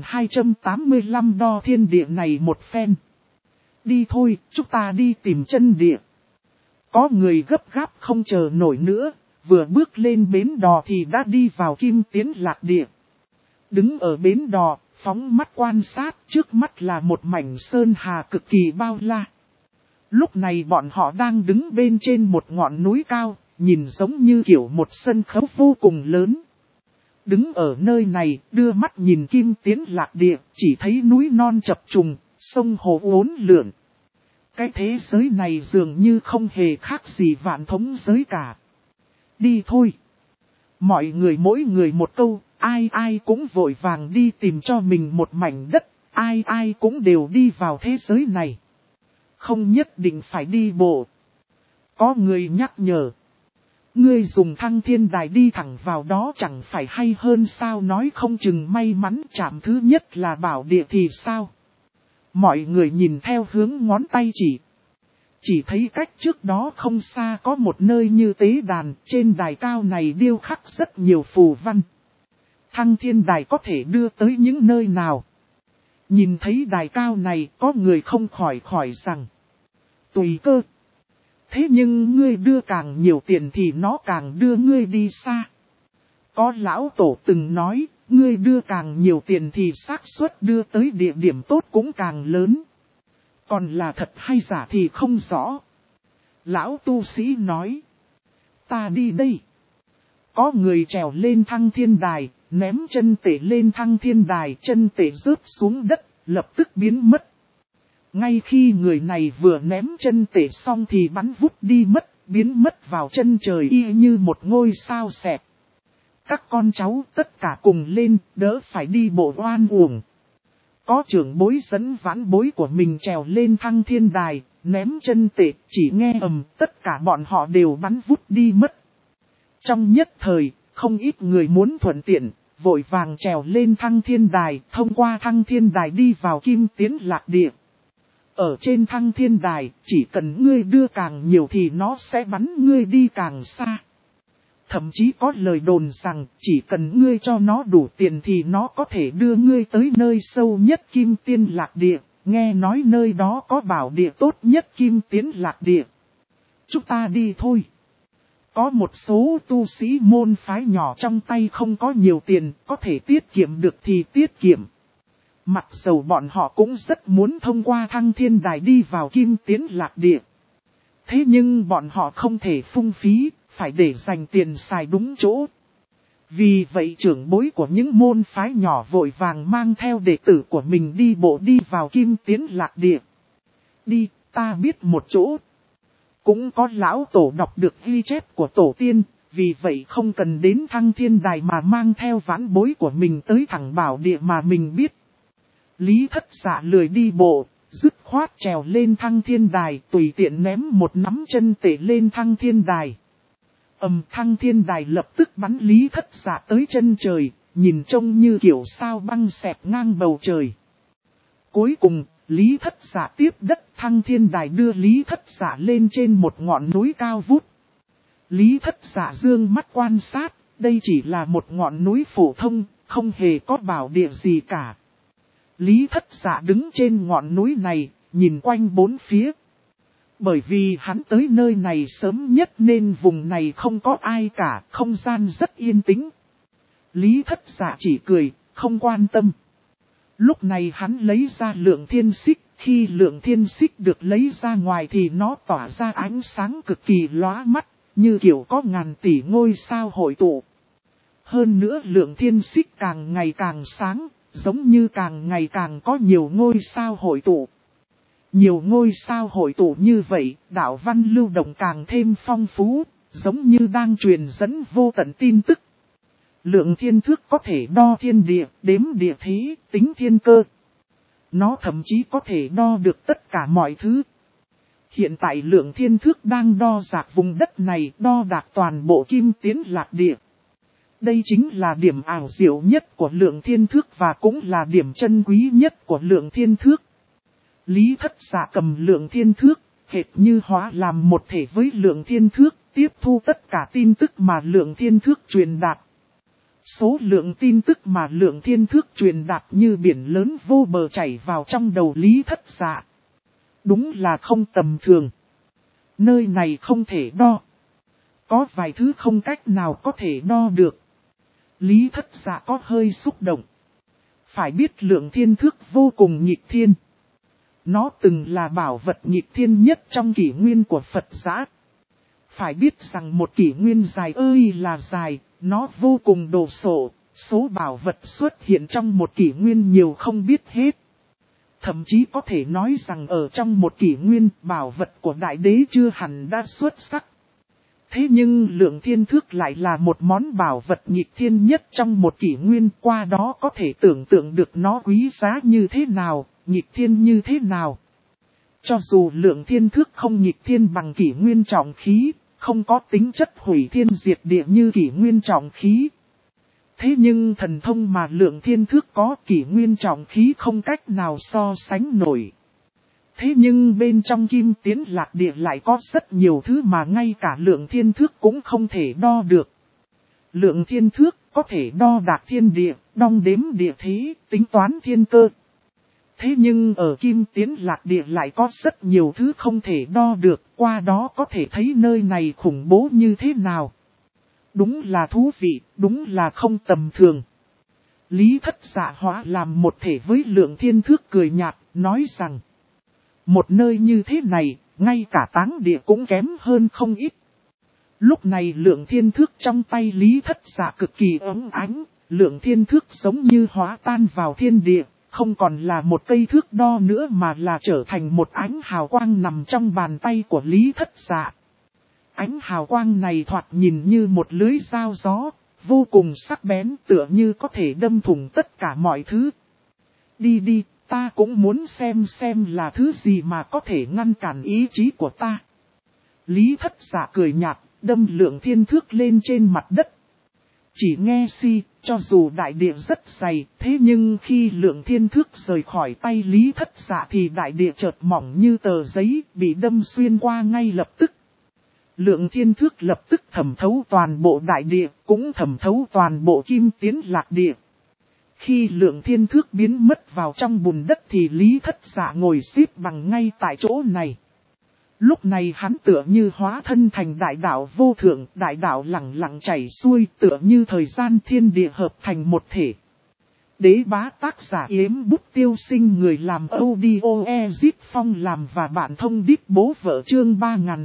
3285 đo thiên địa này một phen. Đi thôi, chúng ta đi tìm chân địa. Có người gấp gáp không chờ nổi nữa, vừa bước lên bến đò thì đã đi vào Kim Tiến Lạc Địa. Đứng ở bến đò, phóng mắt quan sát, trước mắt là một mảnh sơn hà cực kỳ bao la. Lúc này bọn họ đang đứng bên trên một ngọn núi cao, nhìn giống như kiểu một sân khấu vô cùng lớn. Đứng ở nơi này, đưa mắt nhìn Kim Tiến Lạc Địa, chỉ thấy núi non chập trùng, sông hồ uốn lượn. Cái thế giới này dường như không hề khác gì vạn thống giới cả. Đi thôi. Mọi người mỗi người một câu, ai ai cũng vội vàng đi tìm cho mình một mảnh đất, ai ai cũng đều đi vào thế giới này. Không nhất định phải đi bộ. Có người nhắc nhở. Ngươi dùng Thăng Thiên Đài đi thẳng vào đó chẳng phải hay hơn sao, nói không chừng may mắn chạm thứ nhất là bảo địa thì sao. Mọi người nhìn theo hướng ngón tay chỉ thấy cách trước đó không xa có một nơi như tế đàn, trên đài cao này điêu khắc rất nhiều phù văn. Thăng Thiên Đài có thể đưa tới những nơi nào? Nhìn thấy đài cao này có người không khỏi rằng. Tùy cơ. Thế nhưng ngươi đưa càng nhiều tiền thì nó càng đưa ngươi đi xa. Có lão tổ từng nói, ngươi đưa càng nhiều tiền thì xác suất đưa tới địa điểm tốt cũng càng lớn. Còn là thật hay giả thì không rõ. Lão tu sĩ nói. Ta đi đây. Có người trèo lên Thăng Thiên Đài, ném chân tể lên Thăng Thiên Đài, chân tể rớt xuống đất, lập tức biến mất. Ngay khi người này vừa ném chân tể xong thì bắn vút đi mất, biến mất vào chân trời y như một ngôi sao xẹp. Các con cháu tất cả cùng lên, đỡ phải đi bộ oan uổng. Có trưởng bối dẫn vãn bối của mình trèo lên Thăng Thiên Đài, ném chân tể, chỉ nghe ầm, tất cả bọn họ đều bắn vút đi mất. Trong nhất thời, không ít người muốn thuận tiện, vội vàng trèo lên Thăng Thiên Đài, thông qua Thăng Thiên Đài đi vào Kim Tiến Lạc Địa. Ở trên Thăng Thiên Đài, chỉ cần ngươi đưa càng nhiều thì nó sẽ bắn ngươi đi càng xa. Thậm chí có lời đồn rằng chỉ cần ngươi cho nó đủ tiền thì nó có thể đưa ngươi tới nơi sâu nhất Kim Tiến Lạc Địa. Nghe nói nơi đó có bảo địa tốt nhất Kim Tiến Lạc Địa. Chúng ta đi thôi. Có một số tu sĩ môn phái nhỏ trong tay không có nhiều tiền, có thể tiết kiệm được thì tiết kiệm. Mặc dầu bọn họ cũng rất muốn thông qua Thăng Thiên Đài đi vào Kim Tiến Lạc Địa. Thế nhưng bọn họ không thể phung phí, phải để dành tiền xài đúng chỗ. Vì vậy trưởng bối của những môn phái nhỏ vội vàng mang theo đệ tử của mình đi bộ đi vào Kim Tiến Lạc Địa. Đi, ta biết một chỗ. Cũng có lão tổ đọc được ghi chép của tổ tiên, vì vậy không cần đến Thăng Thiên Đài mà mang theo vãn bối của mình tới thẳng bảo địa mà mình biết. Lý Thất Dạ lười đi bộ, dứt khoát trèo lên Thăng Thiên Đài, tùy tiện ném một nắm chân tể lên Thăng Thiên Đài. Thăng Thiên Đài lập tức bắn Lý Thất Dạ tới chân trời, nhìn trông như kiểu sao băng xẹt ngang bầu trời. Cuối cùng, Lý Thất Dạ tiếp đất, Thăng Thiên Đài đưa Lý Thất Dạ lên trên một ngọn núi cao vút. Lý Thất Dạ dương mắt quan sát, đây chỉ là một ngọn núi phổ thông, không hề có bảo địa gì cả. Lý Thất Dạ đứng trên ngọn núi này, nhìn quanh bốn phía. Bởi vì hắn tới nơi này sớm nhất nên vùng này không có ai cả, không gian rất yên tĩnh. Lý Thất Dạ chỉ cười, không quan tâm. Lúc này hắn lấy ra Lượng Thiên Xích, khi Lượng Thiên Xích được lấy ra ngoài thì nó tỏa ra ánh sáng cực kỳ lóa mắt, như kiểu có ngàn tỷ ngôi sao hội tụ. Hơn nữa Lượng Thiên Xích càng ngày càng sáng, giống như càng ngày càng có nhiều ngôi sao hội tụ. Nhiều ngôi sao hội tụ như vậy, đạo văn lưu động càng thêm phong phú, giống như đang truyền dẫn vô tận tin tức. Lượng thiên thước có thể đo thiên địa, đếm địa thế, tính thiên cơ. Nó thậm chí có thể đo được tất cả mọi thứ. Hiện tại lượng thiên thước đang đo dạc vùng đất này, đo đạc toàn bộ Kim Tiến Lạc Địa. Đây chính là điểm ảo diệu nhất của Lượng Thiên Thước và cũng là điểm chân quý nhất của Lượng Thiên Thước. Lý Thất Dạ cầm Lượng Thiên Thước, hệt như hóa làm một thể với Lượng Thiên Thước, tiếp thu tất cả tin tức mà Lượng Thiên Thước truyền đạt. Số lượng tin tức mà Lượng Thiên Thước truyền đạt như biển lớn vô bờ chảy vào trong đầu Lý Thất Dạ. Đúng là không tầm thường. Nơi này không thể đo. Có vài thứ không cách nào có thể đo được. Lý Thất Dạ có hơi xúc động. Phải biết Lượng Thiên Thước vô cùng nghịch thiên. Nó từng là bảo vật nghịch thiên nhất trong kỷ nguyên của Phật giáo. Phải biết rằng một kỷ nguyên dài ơi là dài, nó vô cùng đồ sộ, số bảo vật xuất hiện trong một kỷ nguyên nhiều không biết hết. Thậm chí có thể nói rằng ở trong một kỷ nguyên, bảo vật của đại đế chưa hẳn đã xuất sắc. Thế nhưng Lượng Thiên Thước lại là một món bảo vật nghịch thiên nhất trong một kỷ nguyên, qua đó có thể tưởng tượng được nó quý giá như thế nào, nghịch thiên như thế nào. Cho dù Lượng Thiên Thước không nghịch thiên bằng kỷ nguyên trọng khí, không có tính chất hủy thiên diệt địa như kỷ nguyên trọng khí. Thế nhưng thần thông mà Lượng Thiên Thước có, kỷ nguyên trọng khí không cách nào so sánh nổi. Thế nhưng bên trong Kim Tiến Lạc Địa lại có rất nhiều thứ mà ngay cả Lượng Thiên Thước cũng không thể đo được. Lượng Thiên Thước có thể đo đạc thiên địa, đong đếm địa thế, tính toán thiên cơ. Thế nhưng ở Kim Tiến Lạc Địa lại có rất nhiều thứ không thể đo được, qua đó có thể thấy nơi này khủng bố như thế nào. Đúng là thú vị, đúng là không tầm thường. Lý Thất Dạ hóa làm một thể với Lượng Thiên Thước cười nhạt, nói rằng một nơi như thế này, ngay cả táng địa cũng kém hơn không ít. Lúc này Lượng Thiên Thước trong tay Lý Thất Dạ cực kỳ óng ánh, Lượng Thiên Thước giống như hóa tan vào thiên địa, không còn là một cây thước đo nữa mà là trở thành một ánh hào quang nằm trong bàn tay của Lý Thất Dạ. Ánh hào quang này thoạt nhìn như một lưới dao gió, vô cùng sắc bén tựa như có thể đâm thủng tất cả mọi thứ. Đi đi, ta cũng muốn xem là thứ gì mà có thể ngăn cản ý chí của ta. Lý Thất Dạ cười nhạt, đâm Lượng Thiên Thước lên trên mặt đất. Chỉ nghe cho dù đại địa rất dày, thế nhưng khi Lượng Thiên Thước rời khỏi tay Lý Thất Dạ thì đại địa chợt mỏng như tờ giấy, bị đâm xuyên qua ngay lập tức. Lượng Thiên Thước lập tức thẩm thấu toàn bộ đại địa, cũng thẩm thấu toàn bộ Kim Tiến Lạc Địa. Khi Lượng Thiên Thước biến mất vào trong bùn đất thì Lý Thất Dạ ngồi xếp bằng ngay tại chỗ này. Lúc này hắn tựa như hóa thân thành đại đạo vô thượng, đại đạo lặng lặng chảy xuôi tựa như thời gian thiên địa hợp thành một thể. Đế bá tác giả Yếm Bút Tiêu Sinh, người làm audio Ezit Phong làm và bạn thông điệp bố vợ, chương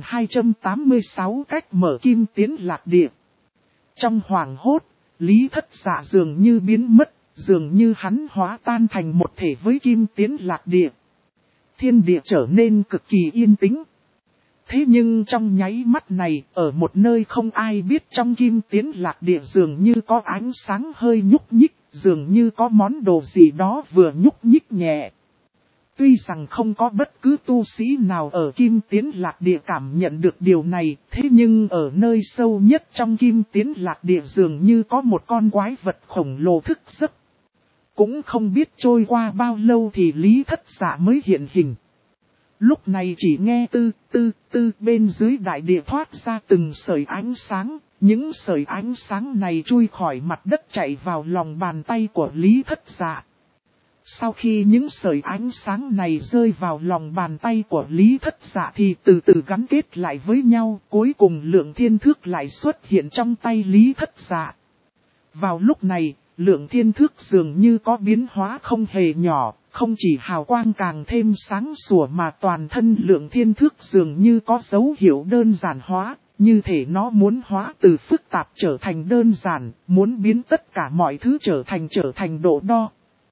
3286 cách mở Kim Tiến Lạc Địa. Trong hoàng hốt, Lý Thất Dạ dường như biến mất, dường như hắn hóa tan thành một thể với Kim Tiến Lạc Địa. Thiên địa trở nên cực kỳ yên tĩnh. Thế nhưng trong nháy mắt này, ở một nơi không ai biết trong Kim Tiến Lạc Địa dường như có ánh sáng hơi nhúc nhích, dường như có món đồ gì đó vừa nhúc nhích nhẹ. Tuy rằng không có bất cứ tu sĩ nào ở Kim Tiến Lạc Địa cảm nhận được điều này, thế nhưng ở nơi sâu nhất trong Kim Tiến Lạc Địa dường như có một con quái vật khổng lồ thức giấc. Cũng không biết trôi qua bao lâu thì Lý Thất Dạ mới hiện hình. Lúc này chỉ nghe tư bên dưới đại địa thoát ra từng sợi ánh sáng, những sợi ánh sáng này chui khỏi mặt đất chạy vào lòng bàn tay của Lý Thất Dạ. Sau khi những sợi ánh sáng này rơi vào lòng bàn tay của Lý Thất Dạ thì từ từ gắn kết lại với nhau, cuối cùng Lượng Thiên Thước lại xuất hiện trong tay Lý Thất Dạ. Vào lúc này, Lượng Thiên Thước dường như có biến hóa không hề nhỏ, không chỉ hào quang càng thêm sáng sủa mà toàn thân Lượng Thiên Thước dường như có dấu hiệu đơn giản hóa, như thể nó muốn hóa từ phức tạp trở thành đơn giản, muốn biến tất cả mọi thứ trở thành độ đo.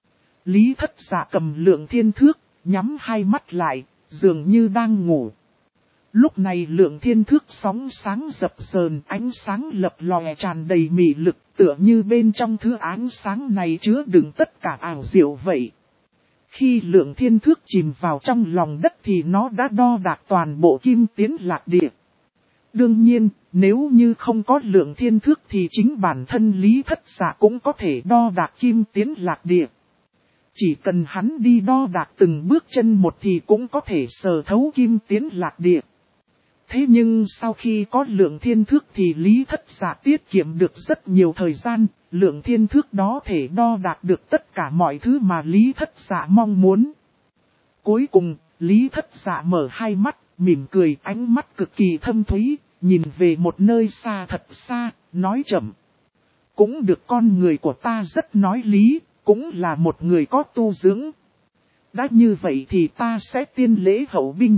Lý Thất Dạ cầm Lượng Thiên Thước, nhắm hai mắt lại, dường như đang ngủ. Lúc này Lượng Thiên Thước sóng sáng dập dờn, ánh sáng lập lòe tràn đầy mị lực, tựa như bên trong thứ ánh sáng này chứa đựng tất cả ảo diệu vậy. Khi Lượng Thiên Thước chìm vào trong lòng đất thì nó đã đo đạc toàn bộ Kim Tiến Lạc Địa. Đương nhiên, nếu như không có Lượng Thiên Thước thì chính bản thân Lý Thất Dạ cũng có thể đo đạc Kim Tiến Lạc Địa. Chỉ cần hắn đi đo đạc từng bước chân một thì cũng có thể sờ thấu Kim Tiến Lạc Địa. Thế nhưng sau khi có Lượng Thiên Thước thì Lý Thất Dạ tiết kiệm được rất nhiều thời gian, Lượng Thiên Thước đó thể đo đạc được tất cả mọi thứ mà Lý Thất Dạ mong muốn. Cuối cùng, Lý Thất Dạ mở hai mắt, mỉm cười, ánh mắt cực kỳ thâm thúy, nhìn về một nơi xa thật xa, nói chậm. Cũng được, con người của ta rất nói lý, cũng là một người có tu dưỡng. Đã như vậy thì ta sẽ tiên lễ hậu binh.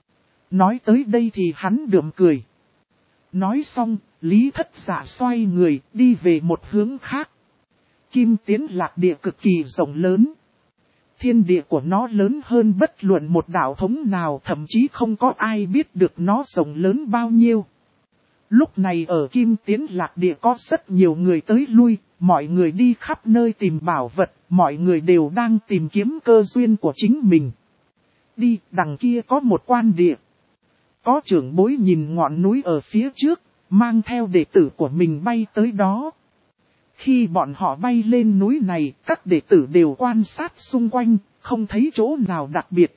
Nói tới đây thì hắn đượm cười. Nói xong, Lý Thất Dạ xoay người đi về một hướng khác. Kim Tiến Lạc Địa cực kỳ rộng lớn. Thiên địa của nó lớn hơn bất luận một đạo thống nào, thậm chí không có ai biết được nó rộng lớn bao nhiêu. Lúc này ở Kim Tiến Lạc Địa có rất nhiều người tới lui, mọi người đi khắp nơi tìm bảo vật, mọi người đều đang tìm kiếm cơ duyên của chính mình. Đi, đằng kia có một quan địa. Có trưởng bối nhìn ngọn núi ở phía trước, mang theo đệ tử của mình bay tới đó. Khi bọn họ bay lên núi này, các đệ tử đều quan sát xung quanh, không thấy chỗ nào đặc biệt.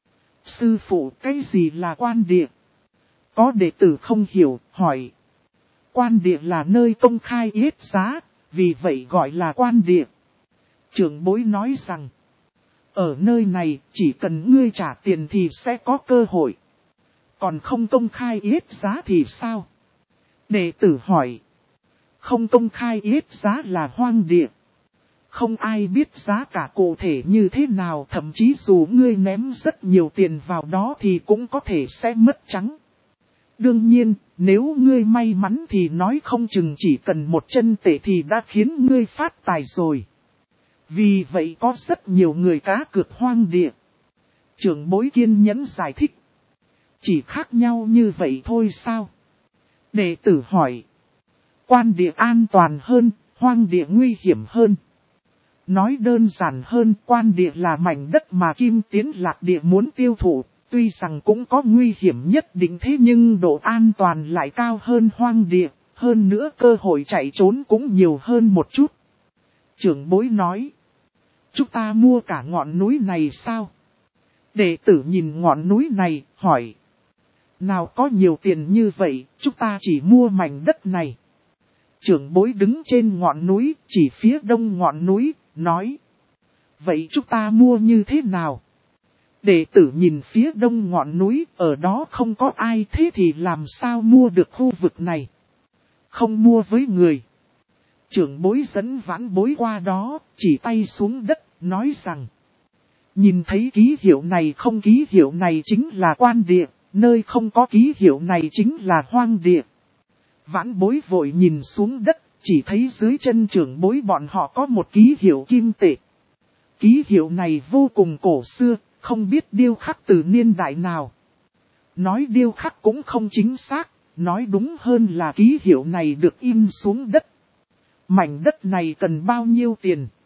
Sư phụ, cái gì là quan địa? Có đệ tử không hiểu, hỏi. Quan địa là nơi công khai yết giá, vì vậy gọi là quan địa. Trưởng bối nói rằng, ở nơi này chỉ cần ngươi trả tiền thì sẽ có cơ hội. Còn không công khai yết giá thì sao? Đệ tử hỏi. Không công khai yết giá là hoang địa. Không ai biết giá cả cụ thể như thế nào, thậm chí dù ngươi ném rất nhiều tiền vào đó thì cũng có thể sẽ mất trắng. Đương nhiên, nếu ngươi may mắn thì nói không chừng chỉ cần một chân tệ thì đã khiến ngươi phát tài rồi. Vì vậy có rất nhiều người cá cược hoang địa. Trưởng bối kiên nhẫn giải thích. Chỉ khác nhau như vậy thôi sao? Đệ tử hỏi. Quan địa an toàn hơn, hoang địa nguy hiểm hơn. Nói đơn giản hơn, quan địa là mảnh đất mà Kim Tiến Lạc Địa muốn tiêu thụ. Tuy rằng cũng có nguy hiểm nhất định thế nhưng độ an toàn lại cao hơn hoang địa. Hơn nữa cơ hội chạy trốn cũng nhiều hơn một chút. Trưởng bối nói. Chúng ta mua cả ngọn núi này sao? Đệ tử nhìn ngọn núi này, hỏi. Nào có nhiều tiền như vậy, chúng ta chỉ mua mảnh đất này. Trưởng bối đứng trên ngọn núi, chỉ phía đông ngọn núi, nói. Vậy chúng ta mua như thế nào? Đệ tử nhìn phía đông ngọn núi, ở đó không có ai, thế thì làm sao mua được khu vực này? Không mua với người. Trưởng bối dẫn vãn bối qua đó, chỉ tay xuống đất, nói rằng. Nhìn thấy ký hiệu này không, ký hiệu này chính là quan địa, nơi không có ký hiệu này chính là hoang địa. Vãn bối vội nhìn xuống đất, chỉ thấy dưới chân trưởng bối bọn họ có một ký hiệu kim tệ. Ký hiệu này vô cùng cổ xưa, không biết điêu khắc từ niên đại nào. Nói điêu khắc cũng không chính xác, nói đúng hơn là ký hiệu này được in xuống đất. Mảnh đất này cần bao nhiêu tiền?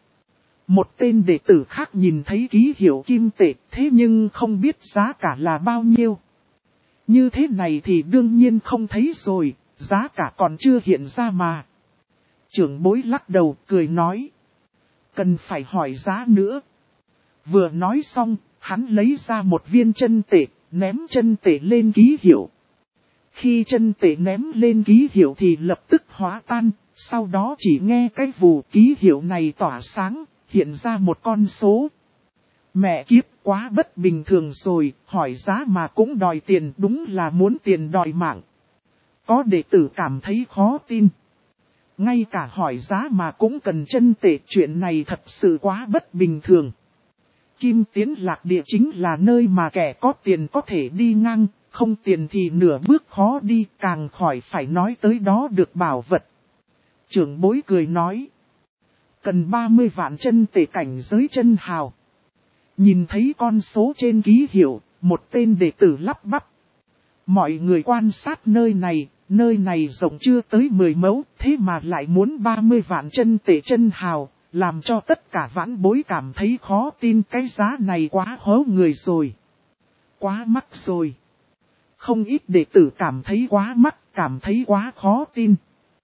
Một tên đệ tử khác nhìn thấy ký hiệu kim tệ, thế nhưng không biết giá cả là bao nhiêu. Như thế này thì đương nhiên không thấy rồi, giá cả còn chưa hiện ra mà. Trưởng bối lắc đầu cười nói. Cần phải hỏi giá nữa. Vừa nói xong, hắn lấy ra một viên chân tệ, ném chân tệ lên ký hiệu. Khi chân tệ ném lên ký hiệu thì lập tức hóa tan, sau đó chỉ nghe cái vù ký hiệu này tỏa sáng, hiện ra một con số. Mẹ kiếp quá bất bình thường rồi, hỏi giá mà cũng đòi tiền, đúng là muốn tiền đòi mạng. Có đệ tử cảm thấy khó tin. Ngay cả hỏi giá mà cũng cần chân tệ, chuyện này thật sự quá bất bình thường. Kim Tiến Lạc Địa chính là nơi mà kẻ có tiền có thể đi ngang, không tiền thì nửa bước khó đi, càng khỏi phải nói tới đó được bảo vật. Trưởng bối cười nói. Cần 30 vạn chân tệ cảnh giới chân hào. Nhìn thấy con số trên ký hiệu, một tên đệ tử lắp bắp. Mọi người quan sát nơi này rộng chưa tới 10 mẫu, thế mà lại muốn 30 vạn chân tệ chân hào, làm cho tất cả vãn bối cảm thấy khó tin, cái giá này quá hố người rồi. Quá mắc rồi. Không ít đệ tử cảm thấy quá mắc, cảm thấy quá khó tin.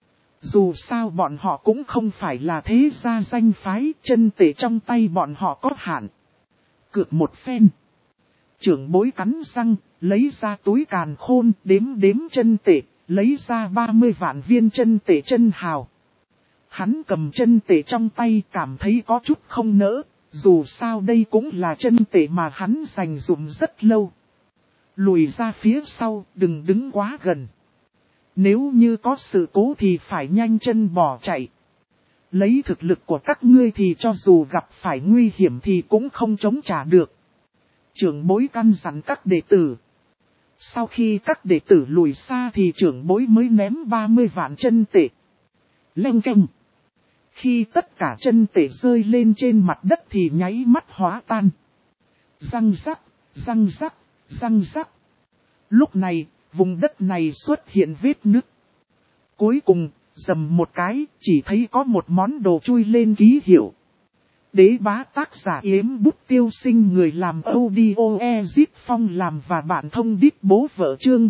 Dù sao bọn họ cũng không phải là thế gia danh phái, chân tệ trong tay bọn họ có hạn. Cược một phen. Trưởng bối cắn răng, lấy ra túi càn khôn, đếm chân tệ, lấy ra 30 vạn viên chân tệ chân hào. Hắn cầm chân tệ trong tay cảm thấy có chút không nỡ, dù sao đây cũng là chân tệ mà hắn dành dụm rất lâu. Lùi ra phía sau, đừng đứng quá gần. Nếu như có sự cố thì phải nhanh chân bỏ chạy. Lấy thực lực của các ngươi thì cho dù gặp phải nguy hiểm thì cũng không chống trả được. Trưởng bối căn dặn các đệ tử. Sau khi các đệ tử lùi xa thì trưởng bối mới ném 30 vạn chân tệ. Leng keng. Khi tất cả chân tệ rơi lên trên mặt đất thì nháy mắt hóa tan. Răng rắc, răng rắc, răng rắc. Lúc này, vùng đất này xuất hiện vết nứt. Cuối cùng, rầm một cái, chỉ thấy có một món đồ chui lên ký hiệu. Đế bá tác giả Yếm Bút Tiêu Sinh, người làm audio Ezip Phong làm và bạn thông đít bố vợ, chương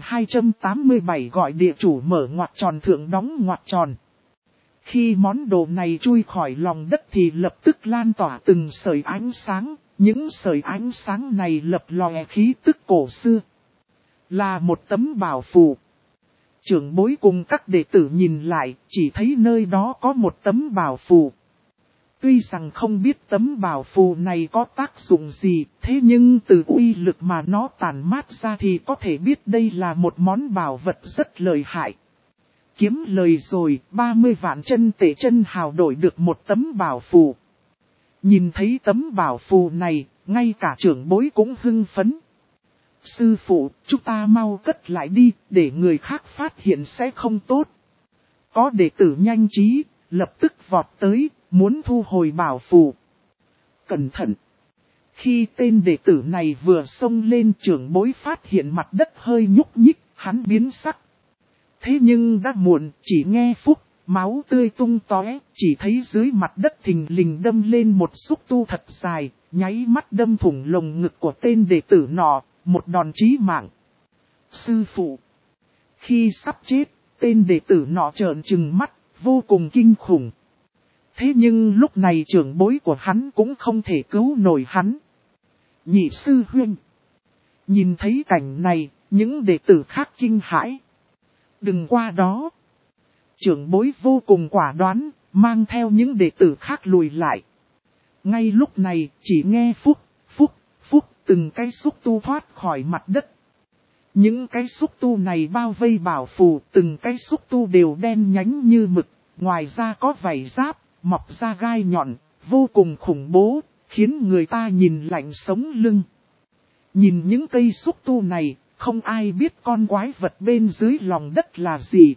3287 gọi địa chủ mở ngoặc tròn thượng đóng ngoặc tròn. Khi món đồ này chui khỏi lòng đất thì lập tức lan tỏa từng sợi ánh sáng, những sợi ánh sáng này lập lòe khí tức cổ xưa. Là một tấm bảo phù. Trưởng bối cùng các đệ tử nhìn lại, chỉ thấy nơi đó có một tấm bảo phù. Tuy rằng không biết tấm bảo phù này có tác dụng gì, thế nhưng từ uy lực mà nó tản mát ra thì có thể biết đây là một món bảo vật rất lợi hại. Kiếm lời rồi, 30 vạn chân tệ chân hào đổi được một tấm bảo phù. Nhìn thấy tấm bảo phù này, ngay cả trưởng bối cũng hưng phấn. Sư phụ, chúng ta mau cất lại đi, để người khác phát hiện sẽ không tốt. Có đệ tử nhanh trí, lập tức vọt tới, muốn thu hồi bảo phù. Cẩn thận! Khi tên đệ tử này vừa xông lên, trưởng bối phát hiện mặt đất hơi nhúc nhích, hắn biến sắc. Thế nhưng đã muộn, chỉ nghe phúc, máu tươi tung tóe, chỉ thấy dưới mặt đất thình lình đâm lên một xúc tu thật dài, nháy mắt đâm thủng lồng ngực của tên đệ tử nọ, một đòn chí mạng. Sư phụ! Khi sắp chết, tên đệ tử nọ trợn trừng mắt, vô cùng kinh khủng. Thế nhưng lúc này trưởng bối của hắn cũng không thể cứu nổi hắn. Nhị sư huynh! Nhìn thấy cảnh này, những đệ tử khác kinh hãi. Đừng qua đó! Trưởng bối vô cùng quả đoán, mang theo những đệ tử khác lùi lại. Ngay lúc này, chỉ nghe phúc, phúc, phúc, từng cái xúc tu thoát khỏi mặt đất. Những cái xúc tu này bao vây bảo phù, từng cái xúc tu đều đen nhánh như mực, ngoài ra có vảy giáp, mọc ra gai nhọn, vô cùng khủng bố, khiến người ta nhìn lạnh sống lưng. Nhìn những cây xúc tu này, không ai biết con quái vật bên dưới lòng đất là gì.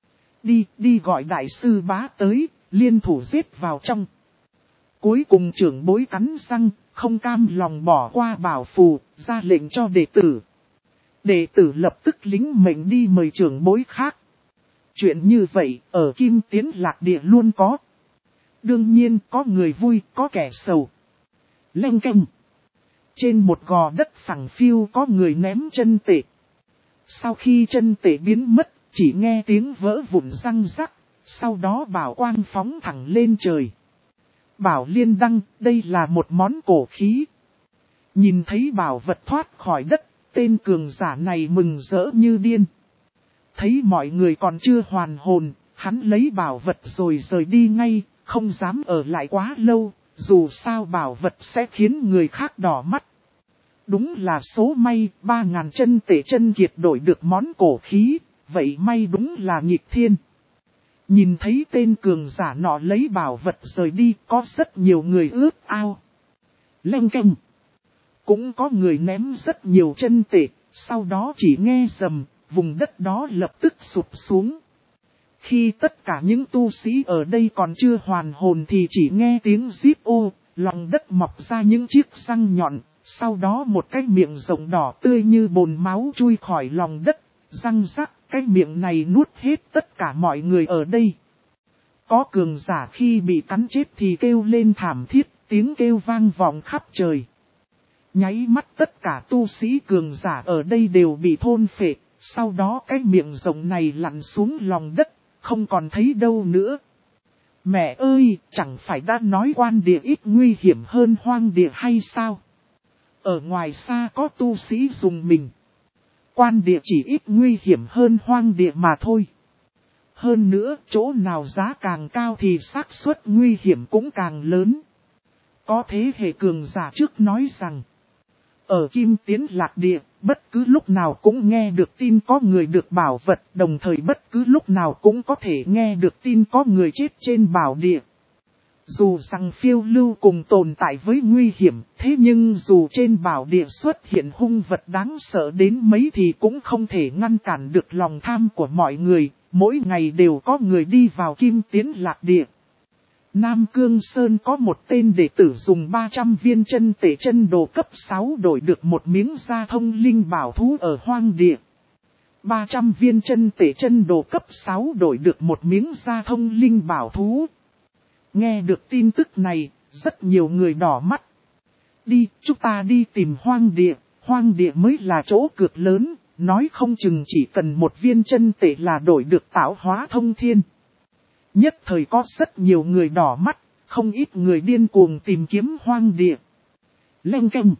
Đi gọi đại sư bá tới, liên thủ giết vào trong. Cuối cùng trưởng bối cắn răng, không cam lòng bỏ qua bảo phù, ra lệnh cho đệ tử. Đệ tử lập tức lính mệnh đi mời trưởng bối khác. Chuyện như vậy, ở Kim Tiến Lạc Địa luôn có. Đương nhiên có người vui, có kẻ sầu. Leng keng. Trên một gò đất phẳng phiu có người ném chân tệ. Sau khi chân tệ biến mất, chỉ nghe tiếng vỡ vụn răng rắc, sau đó bảo quang phóng thẳng lên trời. Bảo liên đăng, đây là một món cổ khí. Nhìn thấy bảo vật thoát khỏi đất, tên cường giả này mừng rỡ như điên. Thấy mọi người còn chưa hoàn hồn, hắn lấy bảo vật rồi rời đi ngay, không dám ở lại quá lâu, dù sao bảo vật sẽ khiến người khác đỏ mắt. Đúng là số may, 3.000 chân tệ chân kiệt đổi được món cổ khí, vậy may đúng là nghịch thiên. Nhìn thấy tên cường giả nọ lấy bảo vật rời đi, có rất nhiều người ước ao. Leng keng. Cũng có người ném rất nhiều chân tệ, sau đó chỉ nghe rầm, vùng đất đó lập tức sụp xuống. Khi tất cả những tu sĩ ở đây còn chưa hoàn hồn thì chỉ nghe tiếng rít ô, lòng đất mọc ra những chiếc răng nhọn, sau đó một cái miệng rộng đỏ tươi như bồn máu chui khỏi lòng đất, răng rắc, cái miệng này nuốt hết tất cả mọi người ở đây. Có cường giả khi bị cắn chết thì kêu lên thảm thiết, tiếng kêu vang vọng khắp trời. Nháy mắt tất cả tu sĩ cường giả ở đây đều bị thôn phệ, sau đó cái miệng rộng này lặn xuống lòng đất, không còn thấy đâu nữa. Mẹ ơi, chẳng phải đã nói quan địa ít nguy hiểm hơn hoang địa hay sao? Ở ngoài xa có tu sĩ dùng mình. Quan địa chỉ ít nguy hiểm hơn hoang địa mà thôi. Hơn nữa, chỗ nào giá càng cao thì xác suất nguy hiểm cũng càng lớn. Có thế hệ cường giả trước nói rằng, ở Kim Tiến Lạc Địa, bất cứ lúc nào cũng nghe được tin có người được bảo vật, đồng thời bất cứ lúc nào cũng có thể nghe được tin có người chết trên bảo địa. Dù rằng phiêu lưu cùng tồn tại với nguy hiểm, thế nhưng dù trên bảo địa xuất hiện hung vật đáng sợ đến mấy thì cũng không thể ngăn cản được lòng tham của mọi người, mỗi ngày đều có người đi vào Kim Tiến Lạc Địa. Nam Cương Sơn có một tên đệ tử dùng 300 viên chân tệ chân đồ cấp 6 đổi được một miếng da thông linh bảo thú ở hoang địa. 300 viên chân tệ chân đồ cấp 6 đổi được một miếng da thông linh bảo thú. Nghe được tin tức này, rất nhiều người đỏ mắt. Đi, chúng ta đi tìm hoang địa mới là chỗ cược lớn, nói không chừng chỉ cần một viên chân tệ là đổi được tạo hóa thông thiên. Nhất thời có rất nhiều người đỏ mắt, không ít người điên cuồng tìm kiếm hoang địa. Leng keng.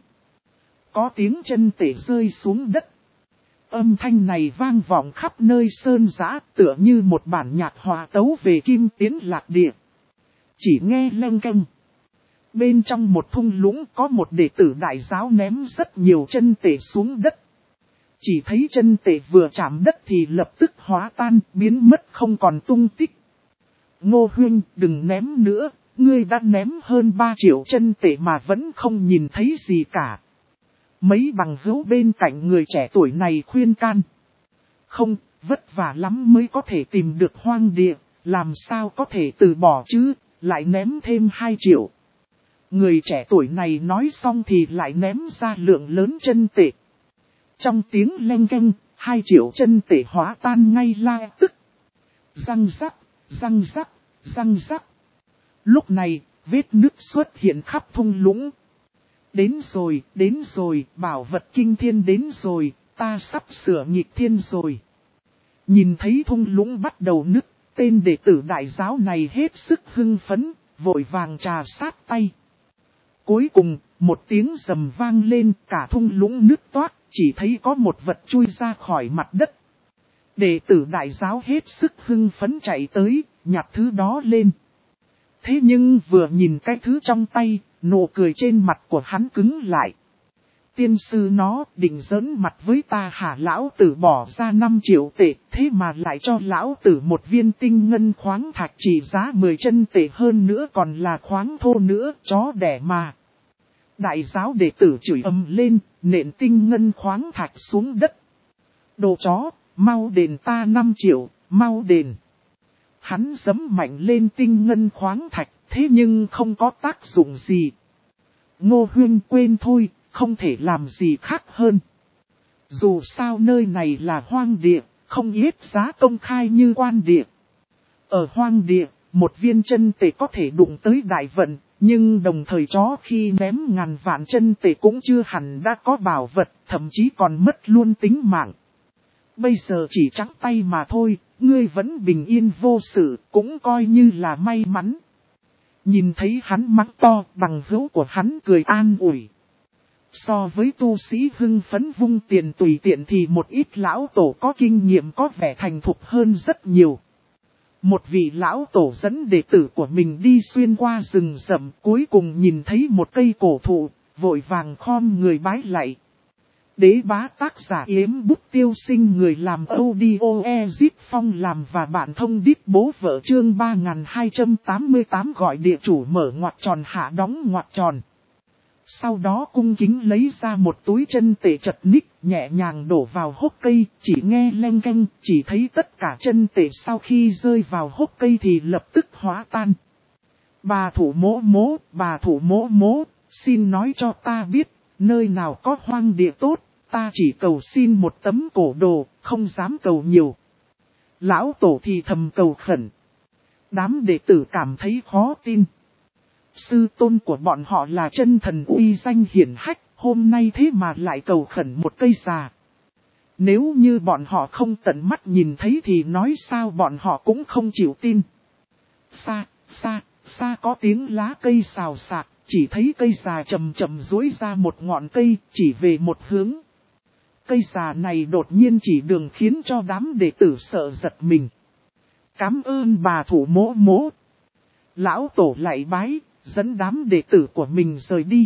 Có tiếng chân tệ rơi xuống đất. Âm thanh này vang vọng khắp nơi sơn giã, tựa như một bản nhạc hòa tấu về Kim Tiến Lạc Địa. Chỉ nghe leng keng. Bên trong một thung lũng có một đệ tử đại giáo ném rất nhiều chân tệ xuống đất. Chỉ thấy chân tệ vừa chạm đất thì lập tức hóa tan, biến mất không còn tung tích. Ngô Huynh, đừng ném nữa, ngươi đã ném hơn 3 triệu chân tệ mà vẫn không nhìn thấy gì cả. Mấy bằng hữu bên cạnh người trẻ tuổi này khuyên can. Không, vất vả lắm mới có thể tìm được hoang địa, làm sao có thể từ bỏ chứ, lại ném thêm 2 triệu. Người trẻ tuổi này nói xong thì lại ném ra lượng lớn chân tệ. Trong tiếng leng keng, 2 triệu chân tệ hóa tan ngay la tức. Răng rắc, răng rắc, răng rắc. Lúc này, vết nứt xuất hiện khắp thung lũng. Đến rồi, bảo vật kinh thiên đến rồi, ta sắp sửa nghịch thiên rồi. Nhìn thấy thung lũng bắt đầu nứt, tên đệ tử đại giáo này hết sức hưng phấn, vội vàng trà sát tay. Cuối cùng, một tiếng rầm vang lên, cả thung lũng nứt toát, chỉ thấy có một vật chui ra khỏi mặt đất. Đệ tử đại giáo hết sức hưng phấn chạy tới, nhặt thứ đó lên. Thế nhưng vừa nhìn cái thứ trong tay, nụ cười trên mặt của hắn cứng lại. Tiên sư nó định giỡn mặt với ta hả? Lão tử bỏ ra 5 triệu tệ, thế mà lại cho lão tử một viên tinh ngân khoáng thạch chỉ giá 10 chân tệ, hơn nữa còn là khoáng thô nữa, chó đẻ mà. Đại giáo đệ tử chửi ầm lên, nện tinh ngân khoáng thạch xuống đất. Đồ chó, mau đền ta 5 triệu, mau đền. Hắn giẫm mạnh lên tinh ngân khoáng thạch, thế nhưng không có tác dụng gì. Ngô Huynh quên thôi, không thể làm gì khác hơn. Dù sao nơi này là hoang địa, không yết giá công khai như quan địa. Ở hoang địa, một viên chân tệ có thể đụng tới đại vận, nhưng đồng thời chó khi ném ngàn vạn chân tệ cũng chưa hẳn đã có bảo vật, thậm chí còn mất luôn tính mạng. Bây giờ chỉ trắng tay mà thôi, ngươi vẫn bình yên vô sự, cũng coi như là may mắn. Nhìn thấy hắn mắng to, bằng hữu của hắn cười an ủi. So với tu sĩ hưng phấn vung tiền tùy tiện thì một ít lão tổ có kinh nghiệm có vẻ thành thục hơn rất nhiều. Một vị lão tổ dẫn đệ tử của mình đi xuyên qua rừng rậm, cuối cùng nhìn thấy một cây cổ thụ, vội vàng khom người bái lạy. Đế bá tác giả Yếm Bút Tiêu Sinh, người làm audio Ezip Phong làm và bạn thông đít bố vợ, chương 3288 gọi địa chủ mở ngoặc tròn hạ đóng ngoặc tròn. Sau đó cung kính lấy ra một túi chân tệ chật ních, nhẹ nhàng đổ vào hốc cây, chỉ nghe leng keng, chỉ thấy tất cả chân tệ sau khi rơi vào hốc cây thì lập tức hóa tan. Bà thủ mỗ mỗ, xin nói cho ta biết, nơi nào có hoang địa tốt, ta chỉ cầu xin một tấm cổ đồ, không dám cầu nhiều. Lão tổ thì thầm cầu khẩn. Đám đệ tử cảm thấy khó tin. Sư tôn của bọn họ là chân thần uy danh hiển hách, hôm nay thế mà lại cầu khẩn một cây già. Nếu như bọn họ không tận mắt nhìn thấy thì nói sao bọn họ cũng không chịu tin. Xa có tiếng lá cây xào xạc, chỉ thấy cây già chậm chậm duỗi ra một ngọn cây, chỉ về một hướng. Cây già này đột nhiên chỉ đường khiến cho đám đệ tử sợ giật mình. Cảm ơn bà thủ mỗ. Lão tổ lại bái, dẫn đám đệ tử của mình rời đi.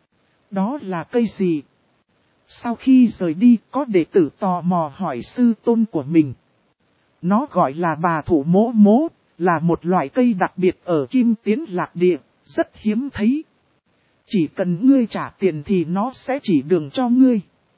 Đó là cây gì? Sau khi rời đi, có đệ tử tò mò hỏi sư tôn của mình. Nó gọi là bà thủ mỗ, là một loại cây đặc biệt ở Kim Tiến Lạc Địa, rất hiếm thấy. Chỉ cần ngươi trả tiền thì nó sẽ chỉ đường cho ngươi.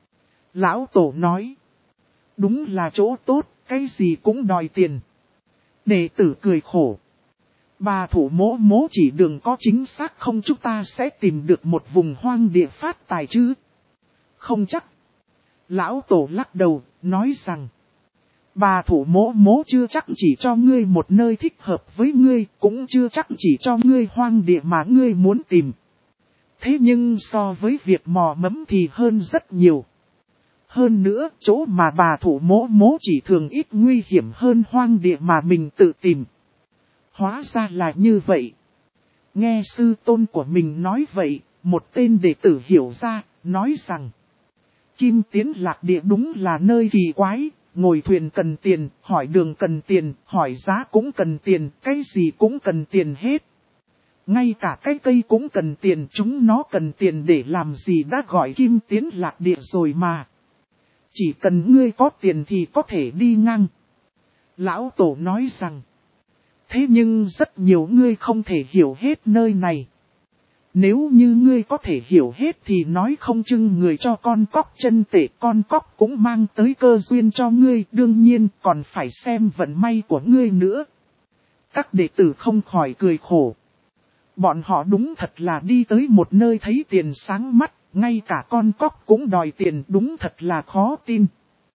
Lão tổ nói. Đúng là chỗ tốt, cái gì cũng đòi tiền. Đệ tử cười khổ. Bà thủ mỗ chỉ đường có chính xác không, chúng ta sẽ tìm được một vùng hoang địa phát tài chứ? Không chắc. Lão tổ lắc đầu, nói rằng. Bà thủ mỗ chưa chắc chỉ cho ngươi một nơi thích hợp với ngươi, cũng chưa chắc chỉ cho ngươi hoang địa mà ngươi muốn tìm. Thế nhưng so với việc mò mẫm thì hơn rất nhiều. Hơn nữa, chỗ mà bà thủ mỗ chỉ thường ít nguy hiểm hơn hoang địa mà mình tự tìm. Hóa ra là như vậy. Nghe sư tôn của mình nói vậy, một tên đệ tử hiểu ra, nói rằng. Kim Tiến Lạc Địa đúng là nơi kỳ quái, ngồi thuyền cần tiền, hỏi đường cần tiền, hỏi giá cũng cần tiền, cái gì cũng cần tiền hết. Ngay cả cái cây cũng cần tiền, chúng nó cần tiền để làm gì đã gọi Kim Tiến Lạc Địa rồi mà. Chỉ cần ngươi có tiền thì có thể đi ngang. Lão tổ nói rằng. Thế nhưng rất nhiều ngươi không thể hiểu hết nơi này. Nếu như ngươi có thể hiểu hết thì nói không chừng người cho con cóc chân tệ, con cóc cũng mang tới cơ duyên cho ngươi, đương nhiên còn phải xem vận may của ngươi nữa. Các đệ tử không khỏi cười khổ. Bọn họ đúng thật là đi tới một nơi thấy tiền sáng mắt, ngay cả con cóc cũng đòi tiền, đúng thật là khó tin.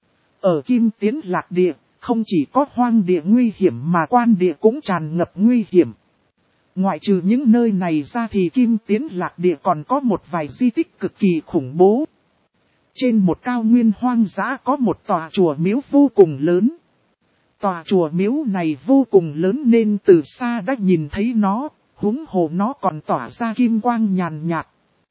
Ở Kim Tiến Lạc Địa, không chỉ có hoang địa nguy hiểm mà quan địa cũng tràn ngập nguy hiểm. Ngoại trừ những nơi này ra thì Kim Tiến Lạc Địa còn có một vài di tích cực kỳ khủng bố. Trên một cao nguyên hoang dã có một tòa chùa miếu vô cùng lớn. Tòa chùa miếu này vô cùng lớn nên từ xa đã nhìn thấy nó, huống hồ nó còn tỏa ra kim quang nhàn nhạt.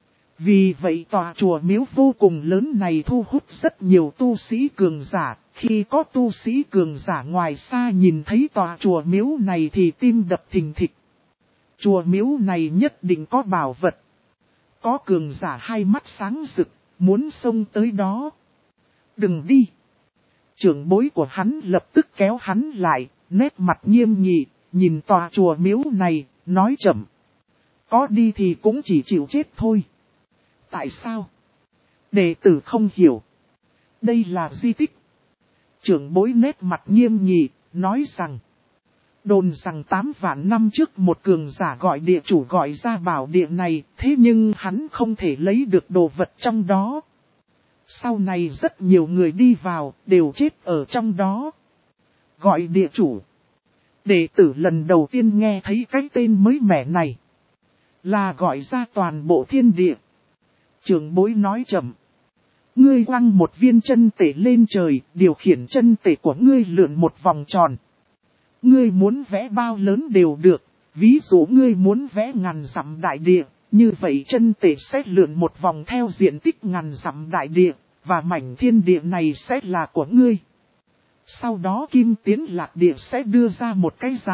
Vì vậy tòa chùa miếu vô cùng lớn này thu hút rất nhiều tu sĩ cường giả. Khi có tu sĩ cường giả ngoài xa nhìn thấy tòa chùa miếu này thì tim đập thình thịch. Chùa miếu này nhất định có bảo vật. Có cường giả hai mắt sáng rực, muốn xông tới đó. Đừng đi. Trưởng bối của hắn lập tức kéo hắn lại, nét mặt nghiêm nghị, nhìn tòa chùa miếu này, nói chậm. Có đi thì cũng chỉ chịu chết thôi. Tại sao? Đệ tử không hiểu. Đây là di tích. Trưởng bối nét mặt nghiêm nghị, nói rằng. Đồn rằng 8 vạn năm trước một cường giả gọi địa chủ gọi ra bảo địa này, thế nhưng hắn không thể lấy được đồ vật trong đó. Sau này rất nhiều người đi vào, đều chết ở trong đó. Gọi địa chủ. Đệ tử lần đầu tiên nghe thấy cái tên mới mẻ này. Là gọi ra toàn bộ thiên địa. Trưởng bối nói chậm. Ngươi quăng một viên chân tể lên trời, điều khiển chân tể của ngươi lượn một vòng tròn. Ngươi muốn vẽ bao lớn đều được, ví dụ ngươi muốn vẽ ngàn dặm đại địa, như vậy chân tể sẽ lượn một vòng theo diện tích ngàn dặm đại địa, và mảnh thiên địa này sẽ là của ngươi. Sau đó Kim Tiến Lạc Địa sẽ đưa ra một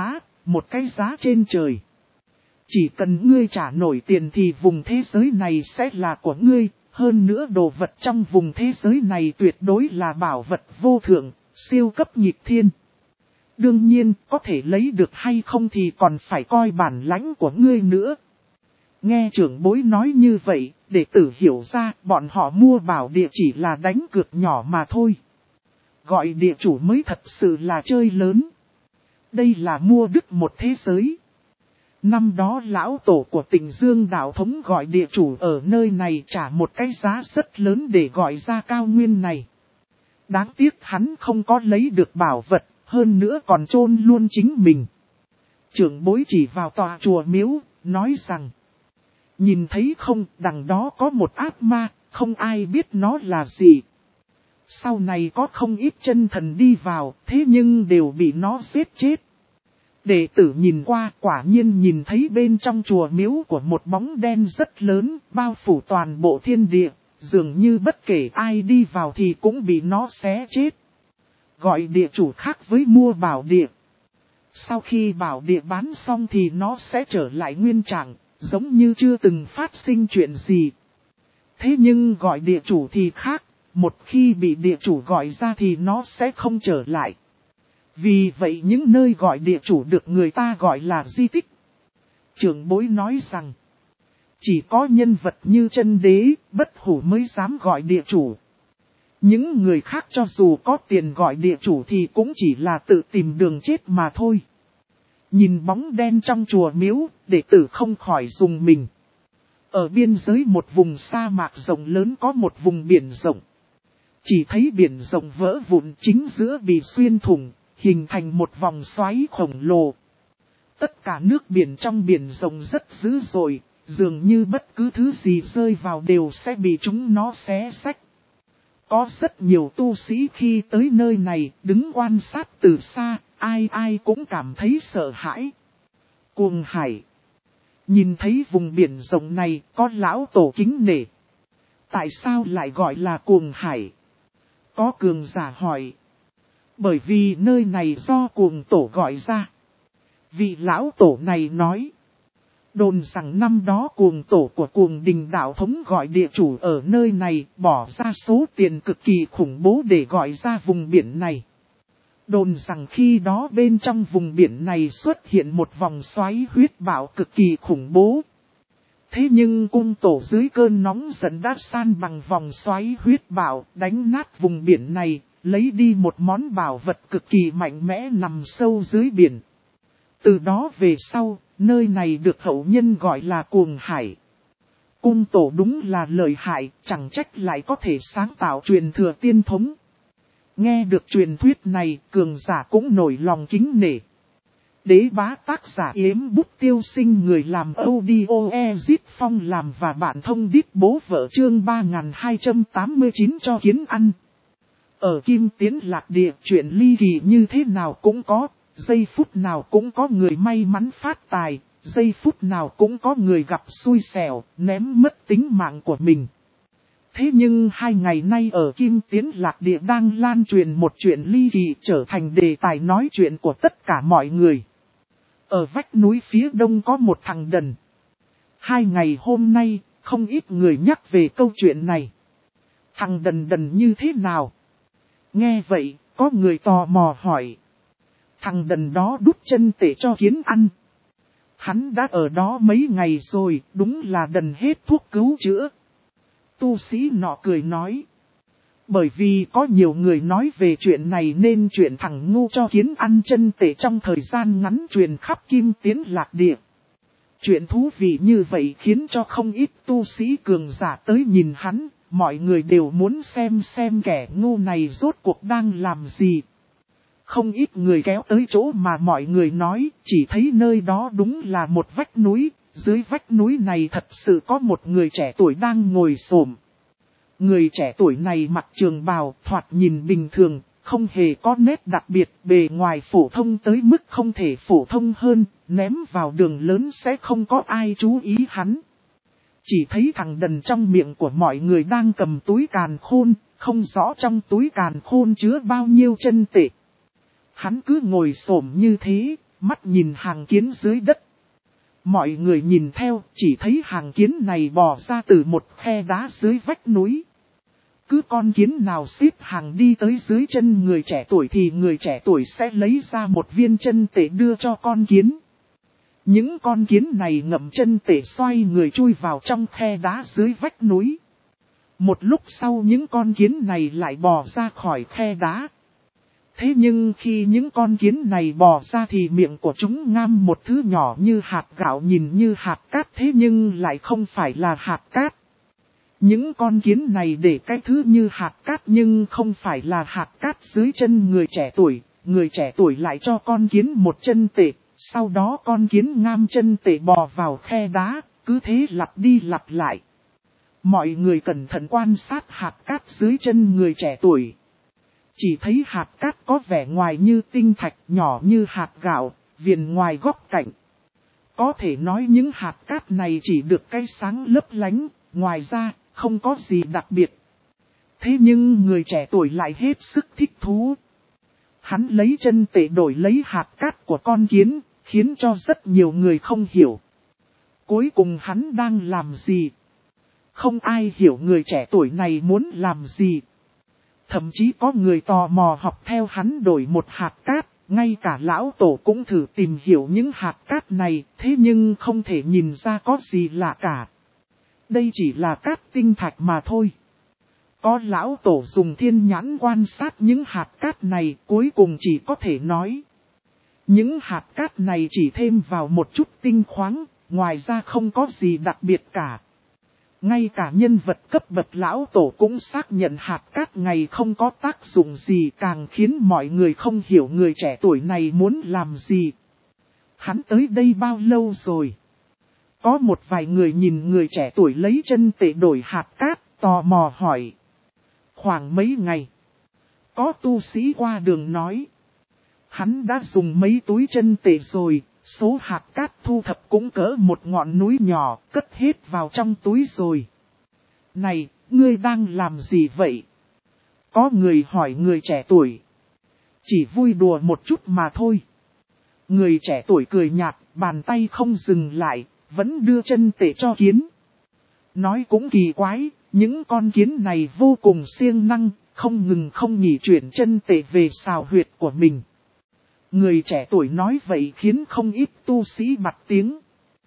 cái giá trên trời. Chỉ cần ngươi trả nổi tiền thì vùng thế giới này sẽ là của ngươi, hơn nữa đồ vật trong vùng thế giới này tuyệt đối là bảo vật vô thượng, siêu cấp nghịch thiên. Đương nhiên, có thể lấy được hay không thì còn phải coi bản lãnh của ngươi nữa. Nghe trưởng bối nói như vậy, đệ tử hiểu ra bọn họ mua bảo địa chỉ là đánh cược nhỏ mà thôi. Gọi địa chủ mới thật sự là chơi lớn. Đây là mua đứt một thế giới. Năm đó lão tổ của Tịnh Dương đạo thống gọi địa chủ ở nơi này trả một cái giá rất lớn để gọi ra cao nguyên này. Đáng tiếc hắn không có lấy được bảo vật, hơn nữa còn chôn luôn chính mình. Trưởng bối chỉ vào tòa chùa miếu, nói rằng: nhìn thấy không, đằng đó có một ác ma, không ai biết nó là gì. Sau này có không ít chân thần đi vào, thế nhưng đều bị nó giết chết. Đệ tử nhìn qua, quả nhiên nhìn thấy bên trong chùa miếu của một bóng đen rất lớn, bao phủ toàn bộ thiên địa, dường như bất kể ai đi vào thì cũng bị nó xé chết. Gọi địa chủ khác với mua bảo địa. Sau khi bảo địa bán xong thì nó sẽ trở lại nguyên trạng, giống như chưa từng phát sinh chuyện gì. Thế nhưng gọi địa chủ thì khác, một khi bị địa chủ gọi ra thì nó sẽ không trở lại. Vì vậy những nơi gọi địa chủ được người ta gọi là di tích. Trưởng bối nói rằng, chỉ có nhân vật như chân đế, bất hủ mới dám gọi địa chủ. Những người khác cho dù có tiền gọi địa chủ thì cũng chỉ là tự tìm đường chết mà thôi. Nhìn bóng đen trong chùa miếu, đệ tử không khỏi rùng mình. Ở biên giới một vùng sa mạc rộng lớn có một vùng biển rộng. Chỉ thấy biển rộng vỡ vụn, chính giữa bị xuyên thủng, hình thành một vòng xoáy khổng lồ. Tất cả nước biển trong biển rộng rất dữ dội, dường như bất cứ thứ gì rơi vào đều sẽ bị chúng nó xé xách. Có rất nhiều tu sĩ khi tới nơi này, đứng quan sát từ xa, ai cũng cảm thấy sợ hãi. Cuồng hải. Nhìn thấy vùng biển rộng này, có lão tổ kính nể. Tại sao lại gọi là cuồng hải? Có cường giả hỏi. Bởi vì nơi này do cuồng tổ gọi ra. Vị lão tổ này nói. Đồn rằng năm đó cuồng tổ của cuồng đình đạo thống gọi địa chủ ở nơi này bỏ ra số tiền cực kỳ khủng bố để gọi ra vùng biển này. Đồn rằng khi đó bên trong vùng biển này xuất hiện một vòng xoáy huyết bạo cực kỳ khủng bố. Thế nhưng cung tổ dưới cơn nóng giận đã san bằng vòng xoáy huyết bạo, đánh nát vùng biển này, lấy đi một món bảo vật cực kỳ mạnh mẽ nằm sâu dưới biển. Từ đó về sau, nơi này được hậu nhân gọi là cuồng hải. Cung tổ đúng là lợi hại, chẳng trách lại có thể sáng tạo truyền thừa tiên thống. Nghe được truyền thuyết này, cường giả cũng nổi lòng kính nể. Đế bá tác giả Yếm Bút Tiêu Sinh, người làm audio Ezit Phong làm và bạn thông đít bố vợ chương 3289 cho kiến ăn. Ở Kim Tiến Lạc Địa chuyện ly kỳ như thế nào cũng có, giây phút nào cũng có người may mắn phát tài, giây phút nào cũng có người gặp xui xẻo, ném mất tính mạng của mình. Thế nhưng 2 ngày nay ở Kim Tiến Lạc Địa đang lan truyền một chuyện ly kỳ trở thành đề tài nói chuyện của tất cả mọi người. Ở vách núi phía đông có một thằng đần. 2 ngày hôm nay, không ít người nhắc về câu chuyện này. Thằng đần như thế nào? Nghe vậy, có người tò mò hỏi. Thằng đần đó đút chân tể cho kiến ăn. Hắn đã ở đó mấy ngày rồi, đúng là đần hết thuốc cứu chữa. Tu sĩ nọ cười nói. Bởi vì có nhiều người nói về chuyện này nên chuyện thằng ngu cho kiến ăn chân tể trong thời gian ngắn truyền khắp Kim Tiến Lạc Địa. Chuyện thú vị như vậy khiến cho không ít tu sĩ cường giả tới nhìn hắn, mọi người đều muốn xem kẻ ngu này rốt cuộc đang làm gì. Không ít người kéo tới chỗ mà mọi người nói, chỉ thấy nơi đó đúng là một vách núi, dưới vách núi này thật sự có một người trẻ tuổi đang ngồi xổm. Người trẻ tuổi này mặc trường bào, thoạt nhìn bình thường, không hề có nét đặc biệt, bề ngoài phổ thông tới mức không thể phổ thông hơn, ném vào đường lớn sẽ không có ai chú ý hắn. Chỉ thấy thằng đần trong miệng của mọi người đang cầm túi càn khôn, không rõ trong túi càn khôn chứa bao nhiêu chân tệ. Hắn cứ ngồi xổm như thế, mắt nhìn hàng kiến dưới đất. Mọi người nhìn theo, chỉ thấy hàng kiến này bò ra từ một khe đá dưới vách núi. Cứ con kiến nào xếp hàng đi tới dưới chân người trẻ tuổi thì người trẻ tuổi sẽ lấy ra một viên chân tệ đưa cho con kiến. Những con kiến này ngậm chân tệ xoay người chui vào trong khe đá dưới vách núi. Một lúc sau những con kiến này lại bò ra khỏi khe đá. Thế nhưng khi những con kiến này bò ra thì miệng của chúng ngam một thứ nhỏ như hạt gạo, nhìn như hạt cát thế nhưng lại không phải là hạt cát. Những con kiến này để cái thứ như hạt cát nhưng không phải là hạt cát dưới chân người trẻ tuổi lại cho con kiến một chân tệ, sau đó con kiến ngam chân tệ bò vào khe đá, cứ thế lặp đi lặp lại. Mọi người cẩn thận quan sát hạt cát dưới chân người trẻ tuổi. Chỉ thấy hạt cát có vẻ ngoài như tinh thạch, nhỏ như hạt gạo, viền ngoài góc cạnh. Có thể nói những hạt cát này chỉ được cái sáng lấp lánh, ngoài ra không có gì đặc biệt. Thế nhưng người trẻ tuổi lại hết sức thích thú. Hắn lấy chân tệ đổi lấy hạt cát của con kiến, khiến cho rất nhiều người không hiểu. Cuối cùng hắn đang làm gì? Không ai hiểu người trẻ tuổi này muốn làm gì. Thậm chí có người tò mò học theo hắn đổi một hạt cát, ngay cả lão tổ cũng thử tìm hiểu những hạt cát này, thế nhưng không thể nhìn ra có gì lạ cả. Đây chỉ là cát tinh thạch mà thôi. Có lão tổ dùng thiên nhãn quan sát những hạt cát này, cuối cùng chỉ có thể nói. Những hạt cát này chỉ thêm vào một chút tinh khoáng, ngoài ra không có gì đặc biệt cả. Ngay cả nhân vật cấp bậc lão tổ cũng xác nhận hạt cát này không có tác dụng gì, càng khiến mọi người không hiểu người trẻ tuổi này muốn làm gì. Hắn tới đây bao lâu rồi? Có một vài người nhìn người trẻ tuổi lấy chân tệ đổi hạt cát, tò mò hỏi. Khoảng mấy ngày. Có tu sĩ qua đường nói. Hắn đã dùng mấy túi chân tệ rồi, số hạt cát thu thập cũng cỡ một ngọn núi nhỏ, cất hết vào trong túi rồi. Này, ngươi đang làm gì vậy? Có người hỏi người trẻ tuổi. Chỉ vui đùa một chút mà thôi. Người trẻ tuổi cười nhạt, bàn tay không dừng lại, vẫn đưa chân tệ cho kiến. Nói cũng kỳ quái, những con kiến này vô cùng siêng năng, không ngừng không nghỉ chuyển chân tệ về xào huyệt của mình. Người trẻ tuổi nói vậy khiến không ít tu sĩ bặt tiếng.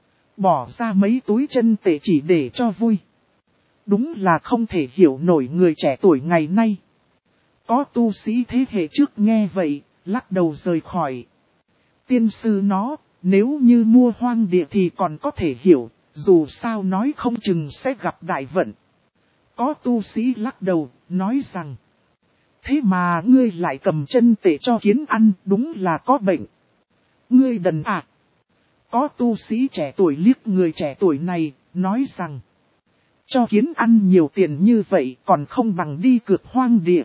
Bỏ ra mấy túi chân tệ chỉ để cho vui. Đúng là không thể hiểu nổi người trẻ tuổi ngày nay. Có tu sĩ thế hệ trước nghe vậy, lắc đầu rời khỏi. Tiên sư nó, nếu như mua hoang địa thì còn có thể hiểu, dù sao nói không chừng sẽ gặp đại vận. Có tu sĩ lắc đầu, nói rằng. Thế mà ngươi lại cầm chân tệ cho kiến ăn, đúng là có bệnh. Ngươi đần à. Có tu sĩ trẻ tuổi liếc người trẻ tuổi này, nói rằng. Cho kiến ăn nhiều tiền như vậy còn không bằng đi cược hoang địa.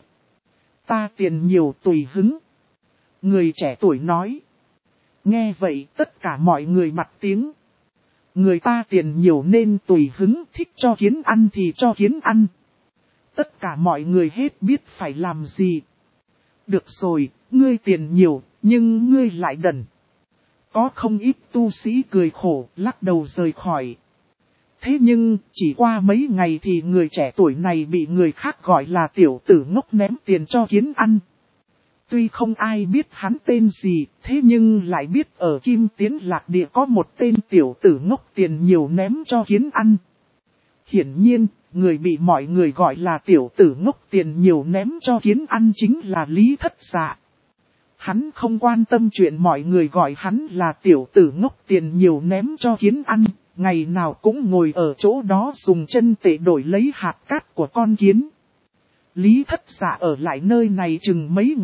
Ta tiền nhiều tùy hứng. Người trẻ tuổi nói. Nghe vậy tất cả mọi người bặt tiếng. Người ta tiền nhiều nên tùy hứng, thích cho kiến ăn thì cho kiến ăn. Tất cả mọi người hết biết phải làm gì. Được rồi, ngươi tiền nhiều, nhưng ngươi lại đần. Có không ít tu sĩ cười khổ, lắc đầu rời khỏi. Thế nhưng, chỉ qua mấy ngày thì người trẻ tuổi này bị người khác gọi là tiểu tử ngốc ném tiền cho kiến ăn. Tuy không ai biết hắn tên gì, thế nhưng lại biết ở Kim Tiến Lạc Địa có một tên tiểu tử ngốc tiền nhiều ném cho kiến ăn. Hiển nhiên, người bị mọi người gọi là tiểu tử ngốc tiền nhiều ném cho kiến ăn chính là Lý Thất Dạ. Hắn không quan tâm chuyện mọi người gọi hắn là tiểu tử ngốc tiền nhiều ném cho kiến ăn, ngày nào cũng ngồi ở chỗ đó dùng chân tệ đổi lấy hạt cát của con kiến. Lý Thất Dạ ở lại nơi này chừng mấy ngày,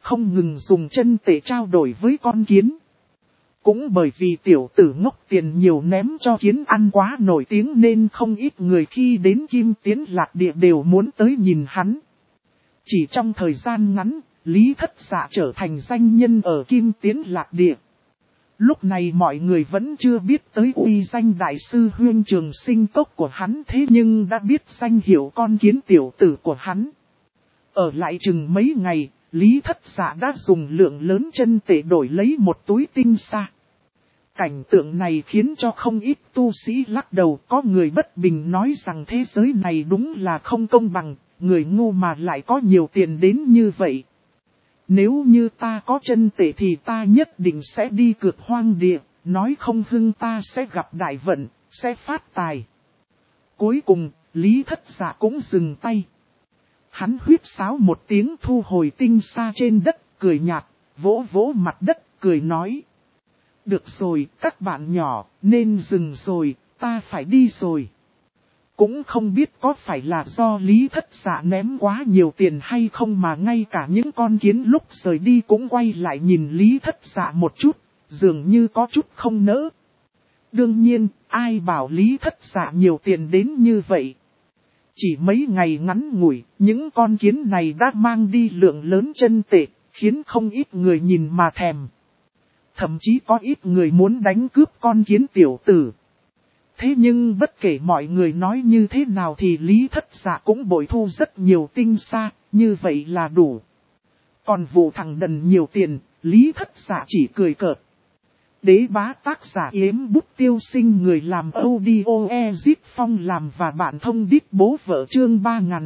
không ngừng dùng chân tệ trao đổi với con kiến. Cũng bởi vì tiểu tử ngốc tiền nhiều ném cho kiến ăn quá nổi tiếng nên không ít người khi đến Kim Tiến Lạc Địa đều muốn tới nhìn hắn. Chỉ trong thời gian ngắn, Lý Thất Dạ trở thành danh nhân ở Kim Tiến Lạc Địa. Lúc này mọi người vẫn chưa biết tới uy danh đại sư Huyên Trường Sinh Cốc của hắn, thế nhưng đã biết danh hiệu con kiến tiểu tử của hắn. Ở lại chừng mấy ngày, Lý Thất Dạ đã dùng lượng lớn chân tệ đổi lấy một túi tinh sa. Cảnh tượng này khiến cho không ít tu sĩ lắc đầu, có người bất bình nói rằng thế giới này đúng là không công bằng, người ngu mà lại có nhiều tiền đến như vậy. Nếu như ta có chân tệ thì ta nhất định sẽ đi cược hoang địa, nói không hưng ta sẽ gặp đại vận, sẽ phát tài. Cuối cùng, Lý Thất Dạ cũng dừng tay. Hắn huýt sáo một tiếng thu hồi tinh sa trên đất, cười nhạt, vỗ vỗ mặt đất, cười nói. Được rồi, các bạn nhỏ, nên dừng rồi, ta phải đi rồi. Cũng không biết có phải là do Lý Thất Dạ ném quá nhiều tiền hay không mà ngay cả những con kiến lúc rời đi cũng quay lại nhìn Lý Thất Dạ một chút, dường như có chút không nỡ. Đương nhiên, ai bảo Lý Thất Dạ nhiều tiền đến như vậy. Chỉ mấy ngày ngắn ngủi, những con kiến này đã mang đi lượng lớn chân tệ, khiến không ít người nhìn mà thèm. Thậm chí có ít người muốn đánh cướp con kiến tiểu tử. Thế nhưng bất kể mọi người nói như thế nào thì Lý Thất Dạ cũng bội thu rất nhiều tinh sa, như vậy là đủ. Còn vụ thằng đần nhiều tiền, Lý Thất Dạ chỉ cười cợt. Đế bá tác giả Yếm Bút Tiêu Sinh, người làm audio Ezip Phong làm và bản thông đít bố vợ, chương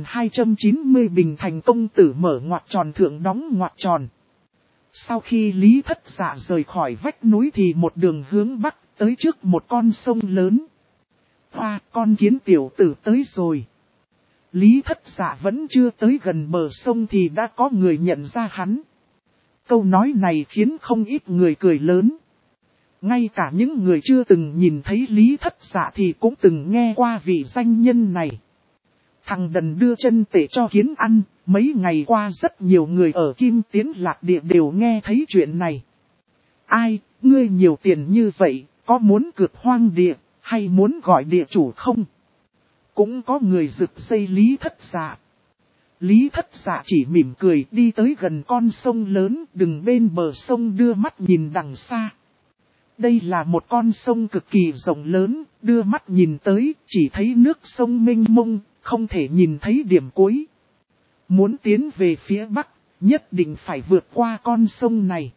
3290 Bình Thành công tử mở ngoặc tròn thượng đóng ngoặc tròn. Sau khi Lý Thất Dạ rời khỏi vách núi thì một đường hướng bắc tới trước một con sông lớn. Con kiến tiểu tử tới rồi. Lý Thất Dạ vẫn chưa tới gần bờ sông thì đã có người nhận ra hắn. Câu nói này khiến không ít người cười lớn. Ngay cả những người chưa từng nhìn thấy Lý Thất Dạ thì cũng từng nghe qua vị danh nhân này. Thằng đần đưa chân tệ cho kiến ăn, mấy ngày qua rất nhiều người ở Kim Tiến Lạc Địa đều nghe thấy chuyện này. Ai, ngươi nhiều tiền như vậy, có muốn cược hoang địa, hay muốn gọi địa chủ không? Cũng có người rực dây Lý Thất Dạ. Lý Thất Dạ chỉ mỉm cười đi tới gần con sông lớn, đừng bên bờ sông đưa mắt nhìn đằng xa. Đây là một con sông cực kỳ rộng lớn, đưa mắt nhìn tới, chỉ thấy nước sông mênh mông, không thể nhìn thấy điểm cuối. Muốn tiến về phía bắc, nhất định phải vượt qua con sông này.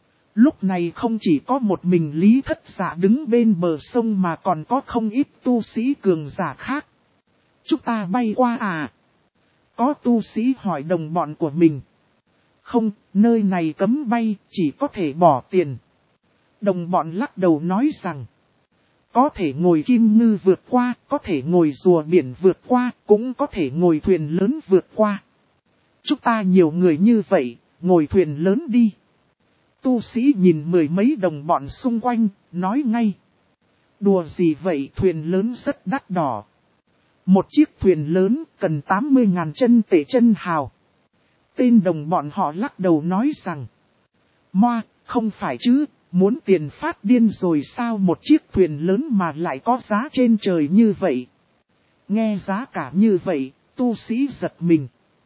Lúc này không chỉ có một mình Lý Thất Dạ đứng bên bờ sông mà còn có không ít tu sĩ cường giả khác. Chúng ta bay qua à? Có tu sĩ hỏi đồng bọn của mình. Không, nơi này cấm bay, chỉ có thể bỏ tiền. Đồng bọn lắc đầu nói rằng, có thể ngồi kim ngư vượt qua, có thể ngồi rùa biển vượt qua, cũng có thể ngồi thuyền lớn vượt qua. Chúng ta nhiều người như vậy, ngồi thuyền lớn đi. Tu sĩ nhìn mười mấy đồng bọn xung quanh, nói ngay. Đùa gì vậy, thuyền lớn rất đắt đỏ. Một chiếc thuyền lớn cần 80.000 chân tệ chân hào. Tên đồng bọn họ lắc đầu nói rằng, Moa, không phải chứ, muốn tiền phát điên rồi sao, một chiếc thuyền lớn mà lại có giá trên trời như vậy. Nghe giá cả như vậy, tu sĩ giật mình.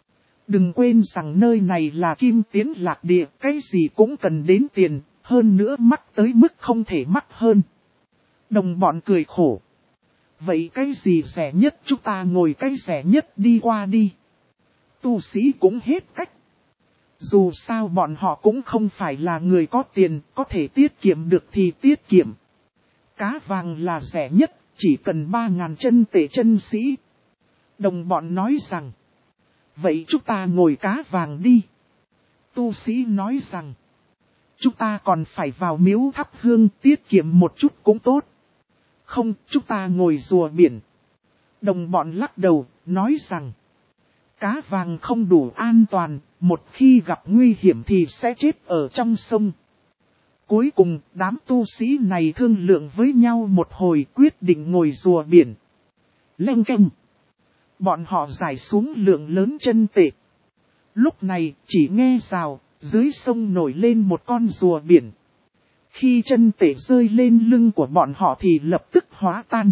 Đừng quên rằng nơi này là Kim Tiến Lạc Địa, cái gì cũng cần đến tiền, hơn nữa mắc tới mức không thể mắc hơn. Đồng bọn cười khổ. Vậy cái gì rẻ nhất, chúng ta ngồi cái rẻ nhất đi qua đi. Tu sĩ cũng hết cách. Dù sao bọn họ cũng không phải là người có tiền, có thể tiết kiệm được thì tiết kiệm. Cá vàng là rẻ nhất, chỉ cần 3.000 chân tệ chân sĩ. Đồng bọn nói rằng, vậy chúng ta ngồi cá vàng đi. Tu sĩ nói rằng, chúng ta còn phải vào miếu thắp hương, tiết kiệm một chút cũng tốt. Không, chúng ta ngồi rùa biển. Đồng bọn lắc đầu, nói rằng, cá vàng không đủ an toàn, một khi gặp nguy hiểm thì sẽ chết ở trong sông. Cuối cùng, đám tu sĩ này thương lượng với nhau một hồi, quyết định ngồi rùa biển. Leng keng. Bọn họ giải xuống lượng lớn chân tệ. Lúc này, chỉ nghe rào, dưới sông nổi lên một con rùa biển. Khi chân tể rơi lên lưng của bọn họ thì lập tức hóa tan.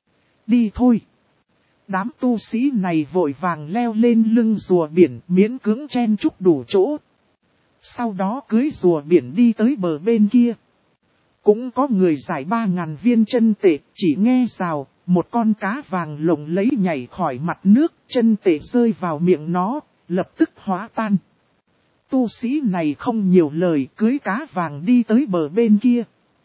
Đi thôi. Đám tu sĩ này vội vàng leo lên lưng rùa biển miễn cưỡng chen chúc đủ chỗ. Sau đó cưới rùa biển đi tới bờ bên kia. Cũng có người giải 3.000 viên chân tệ, chỉ nghe rào, một con cá vàng lộng lấy nhảy khỏi mặt nước, chân tệ rơi vào miệng nó, lập tức hóa tan. Tu sĩ này không nhiều lời, cưới cá vàng đi tới bờ bên kia.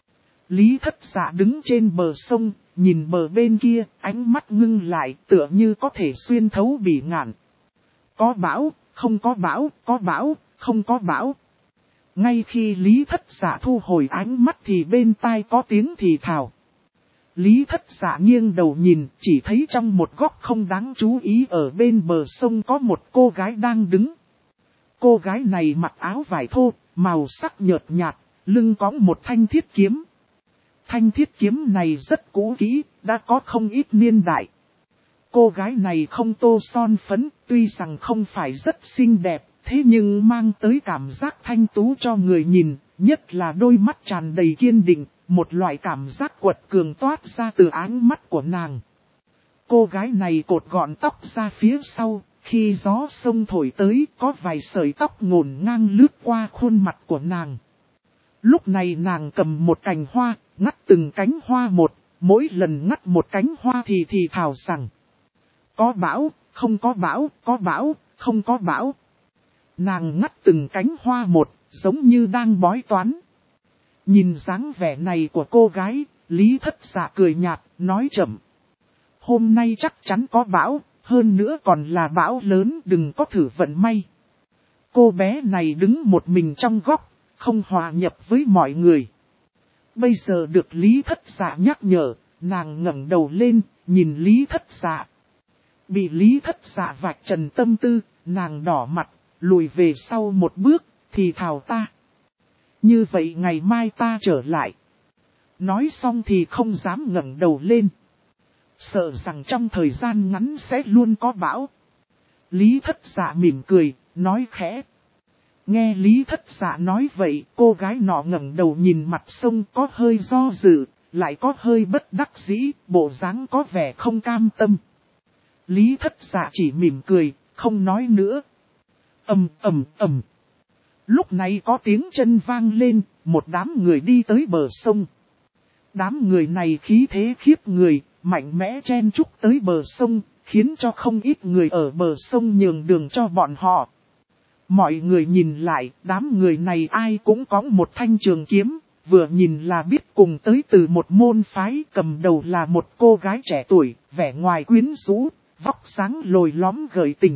Lý Thất Dạ đứng trên bờ sông, nhìn bờ bên kia, ánh mắt ngưng lại, tựa như có thể xuyên thấu bỉ ngạn. Có bão, không có bão, có bão, không có bão. Ngay khi Lý Thất Dạ thu hồi ánh mắt thì bên tai có tiếng thì thào. Lý Thất Dạ nghiêng đầu nhìn, chỉ thấy trong một góc không đáng chú ý ở bên bờ sông có một cô gái đang đứng. Cô gái này mặc áo vải thô, màu sắc nhợt nhạt, lưng cõng một thanh thiết kiếm. Thanh thiết kiếm này rất cũ kỹ, đã có không ít niên đại. Cô gái này không tô son phấn, tuy rằng không phải rất xinh đẹp, thế nhưng mang tới cảm giác thanh tú cho người nhìn, nhất là đôi mắt tràn đầy kiên định, một loại cảm giác quật cường toát ra từ ánh mắt của nàng. Cô gái này cột gọn tóc ra phía sau, khi gió sông thổi tới có vài sợi tóc ngổn ngang lướt qua khuôn mặt của nàng. Lúc này nàng cầm một cành hoa, ngắt từng cánh hoa một, mỗi lần ngắt một cánh hoa thì thào rằng. Có bão, không có bão, có bão, không có bão. Nàng ngắt từng cánh hoa một, giống như đang bói toán. Nhìn dáng vẻ này của cô gái, Lý Thất Dạ cười nhạt, nói chậm. Hôm nay chắc chắn có bão, hơn nữa còn là bão lớn, đừng có thử vận may. Cô bé này đứng một mình trong góc, không hòa nhập với mọi người. Bây giờ được Lý Thất Dạ nhắc nhở, nàng ngẩng đầu lên, nhìn Lý Thất Dạ. Bị Lý Thất Dạ vạch trần tâm tư, nàng đỏ mặt, lùi về sau một bước, thì thào ta. Như vậy ngày mai ta trở lại. Nói xong thì không dám ngẩng đầu lên. Sợ rằng trong thời gian ngắn sẽ luôn có bão. Lý Thất Dạ mỉm cười, nói khẽ. Nghe Lý Thất Dạ nói vậy, cô gái nọ ngẩng đầu nhìn mặt sông có hơi do dự, lại có hơi bất đắc dĩ, bộ dáng có vẻ không cam tâm. Lý Thất Dạ chỉ mỉm cười, không nói nữa. Ầm. Lúc này có tiếng chân vang lên, một đám người đi tới bờ sông. Đám người này khí thế khiếp người, mạnh mẽ chen chúc tới bờ sông, khiến cho không ít người ở bờ sông nhường đường cho bọn họ. Mọi người nhìn lại, đám người này ai cũng có một thanh trường kiếm, vừa nhìn là biết cùng tới từ một môn phái, cầm đầu là một cô gái trẻ tuổi, vẻ ngoài quyến rũ, vóc dáng lồi lõm gợi tình.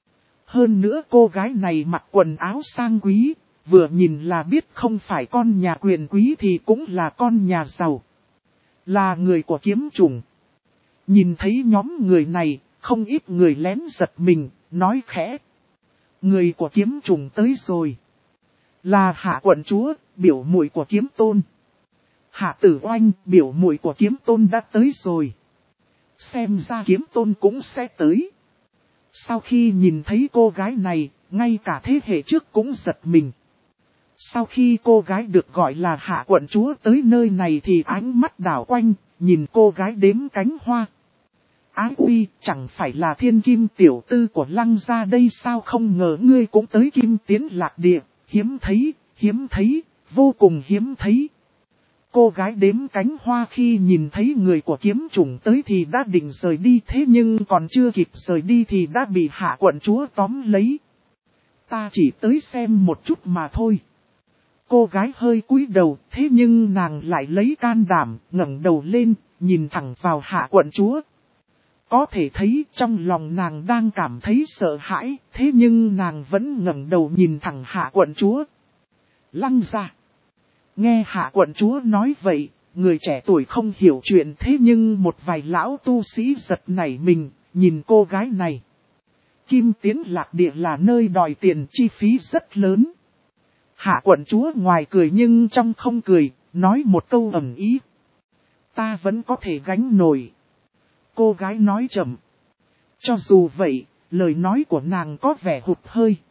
Hơn nữa cô gái này mặc quần áo sang quý, vừa nhìn là biết không phải con nhà quyền quý thì cũng là con nhà giàu. Là người của kiếm chủng. Nhìn thấy nhóm người này, không ít người lén giật mình, nói khẽ. Người của kiếm chủng tới rồi. Là Hạ quận chúa, biểu muội của kiếm tôn. Hạ Tử Oanh, biểu muội của kiếm tôn đã tới rồi. Xem ra kiếm tôn cũng sẽ tới. Sau khi nhìn thấy cô gái này, ngay cả thế hệ trước cũng giật mình. Sau khi cô gái được gọi là Hạ quận chúa tới nơi này thì ánh mắt đảo quanh, nhìn cô gái đếm cánh hoa. Ái uy, chẳng phải là thiên kim tiểu tư của Lăng gia đây sao, không ngờ ngươi cũng tới Kim Tiến Lạc Địa, hiếm thấy, vô cùng hiếm thấy. Cô gái đếm cánh hoa khi nhìn thấy người của kiếm chủng tới thì đã định rời đi, thế nhưng còn chưa kịp rời đi thì đã bị Hạ quận chúa tóm lấy. Ta chỉ tới xem một chút mà thôi. Cô gái hơi cúi đầu, thế nhưng nàng lại lấy can đảm, ngẩng đầu lên, nhìn thẳng vào Hạ quận chúa. Có thể thấy trong lòng nàng đang cảm thấy sợ hãi, thế nhưng nàng vẫn ngẩng đầu nhìn thẳng Hạ quận chúa. Lăng gia. Nghe Hạ quận chúa nói vậy, người trẻ tuổi không hiểu chuyện, thế nhưng một vài lão tu sĩ giật nảy mình, nhìn cô gái này. Kim Tiến Lạc Địa là nơi đòi tiền chi phí rất lớn. Hạ quận chúa ngoài cười nhưng trong không cười, nói một câu ẩn ý. Ta vẫn có thể gánh nổi. Cô gái nói chậm. Cho dù vậy, lời nói của nàng có vẻ hụt hơi.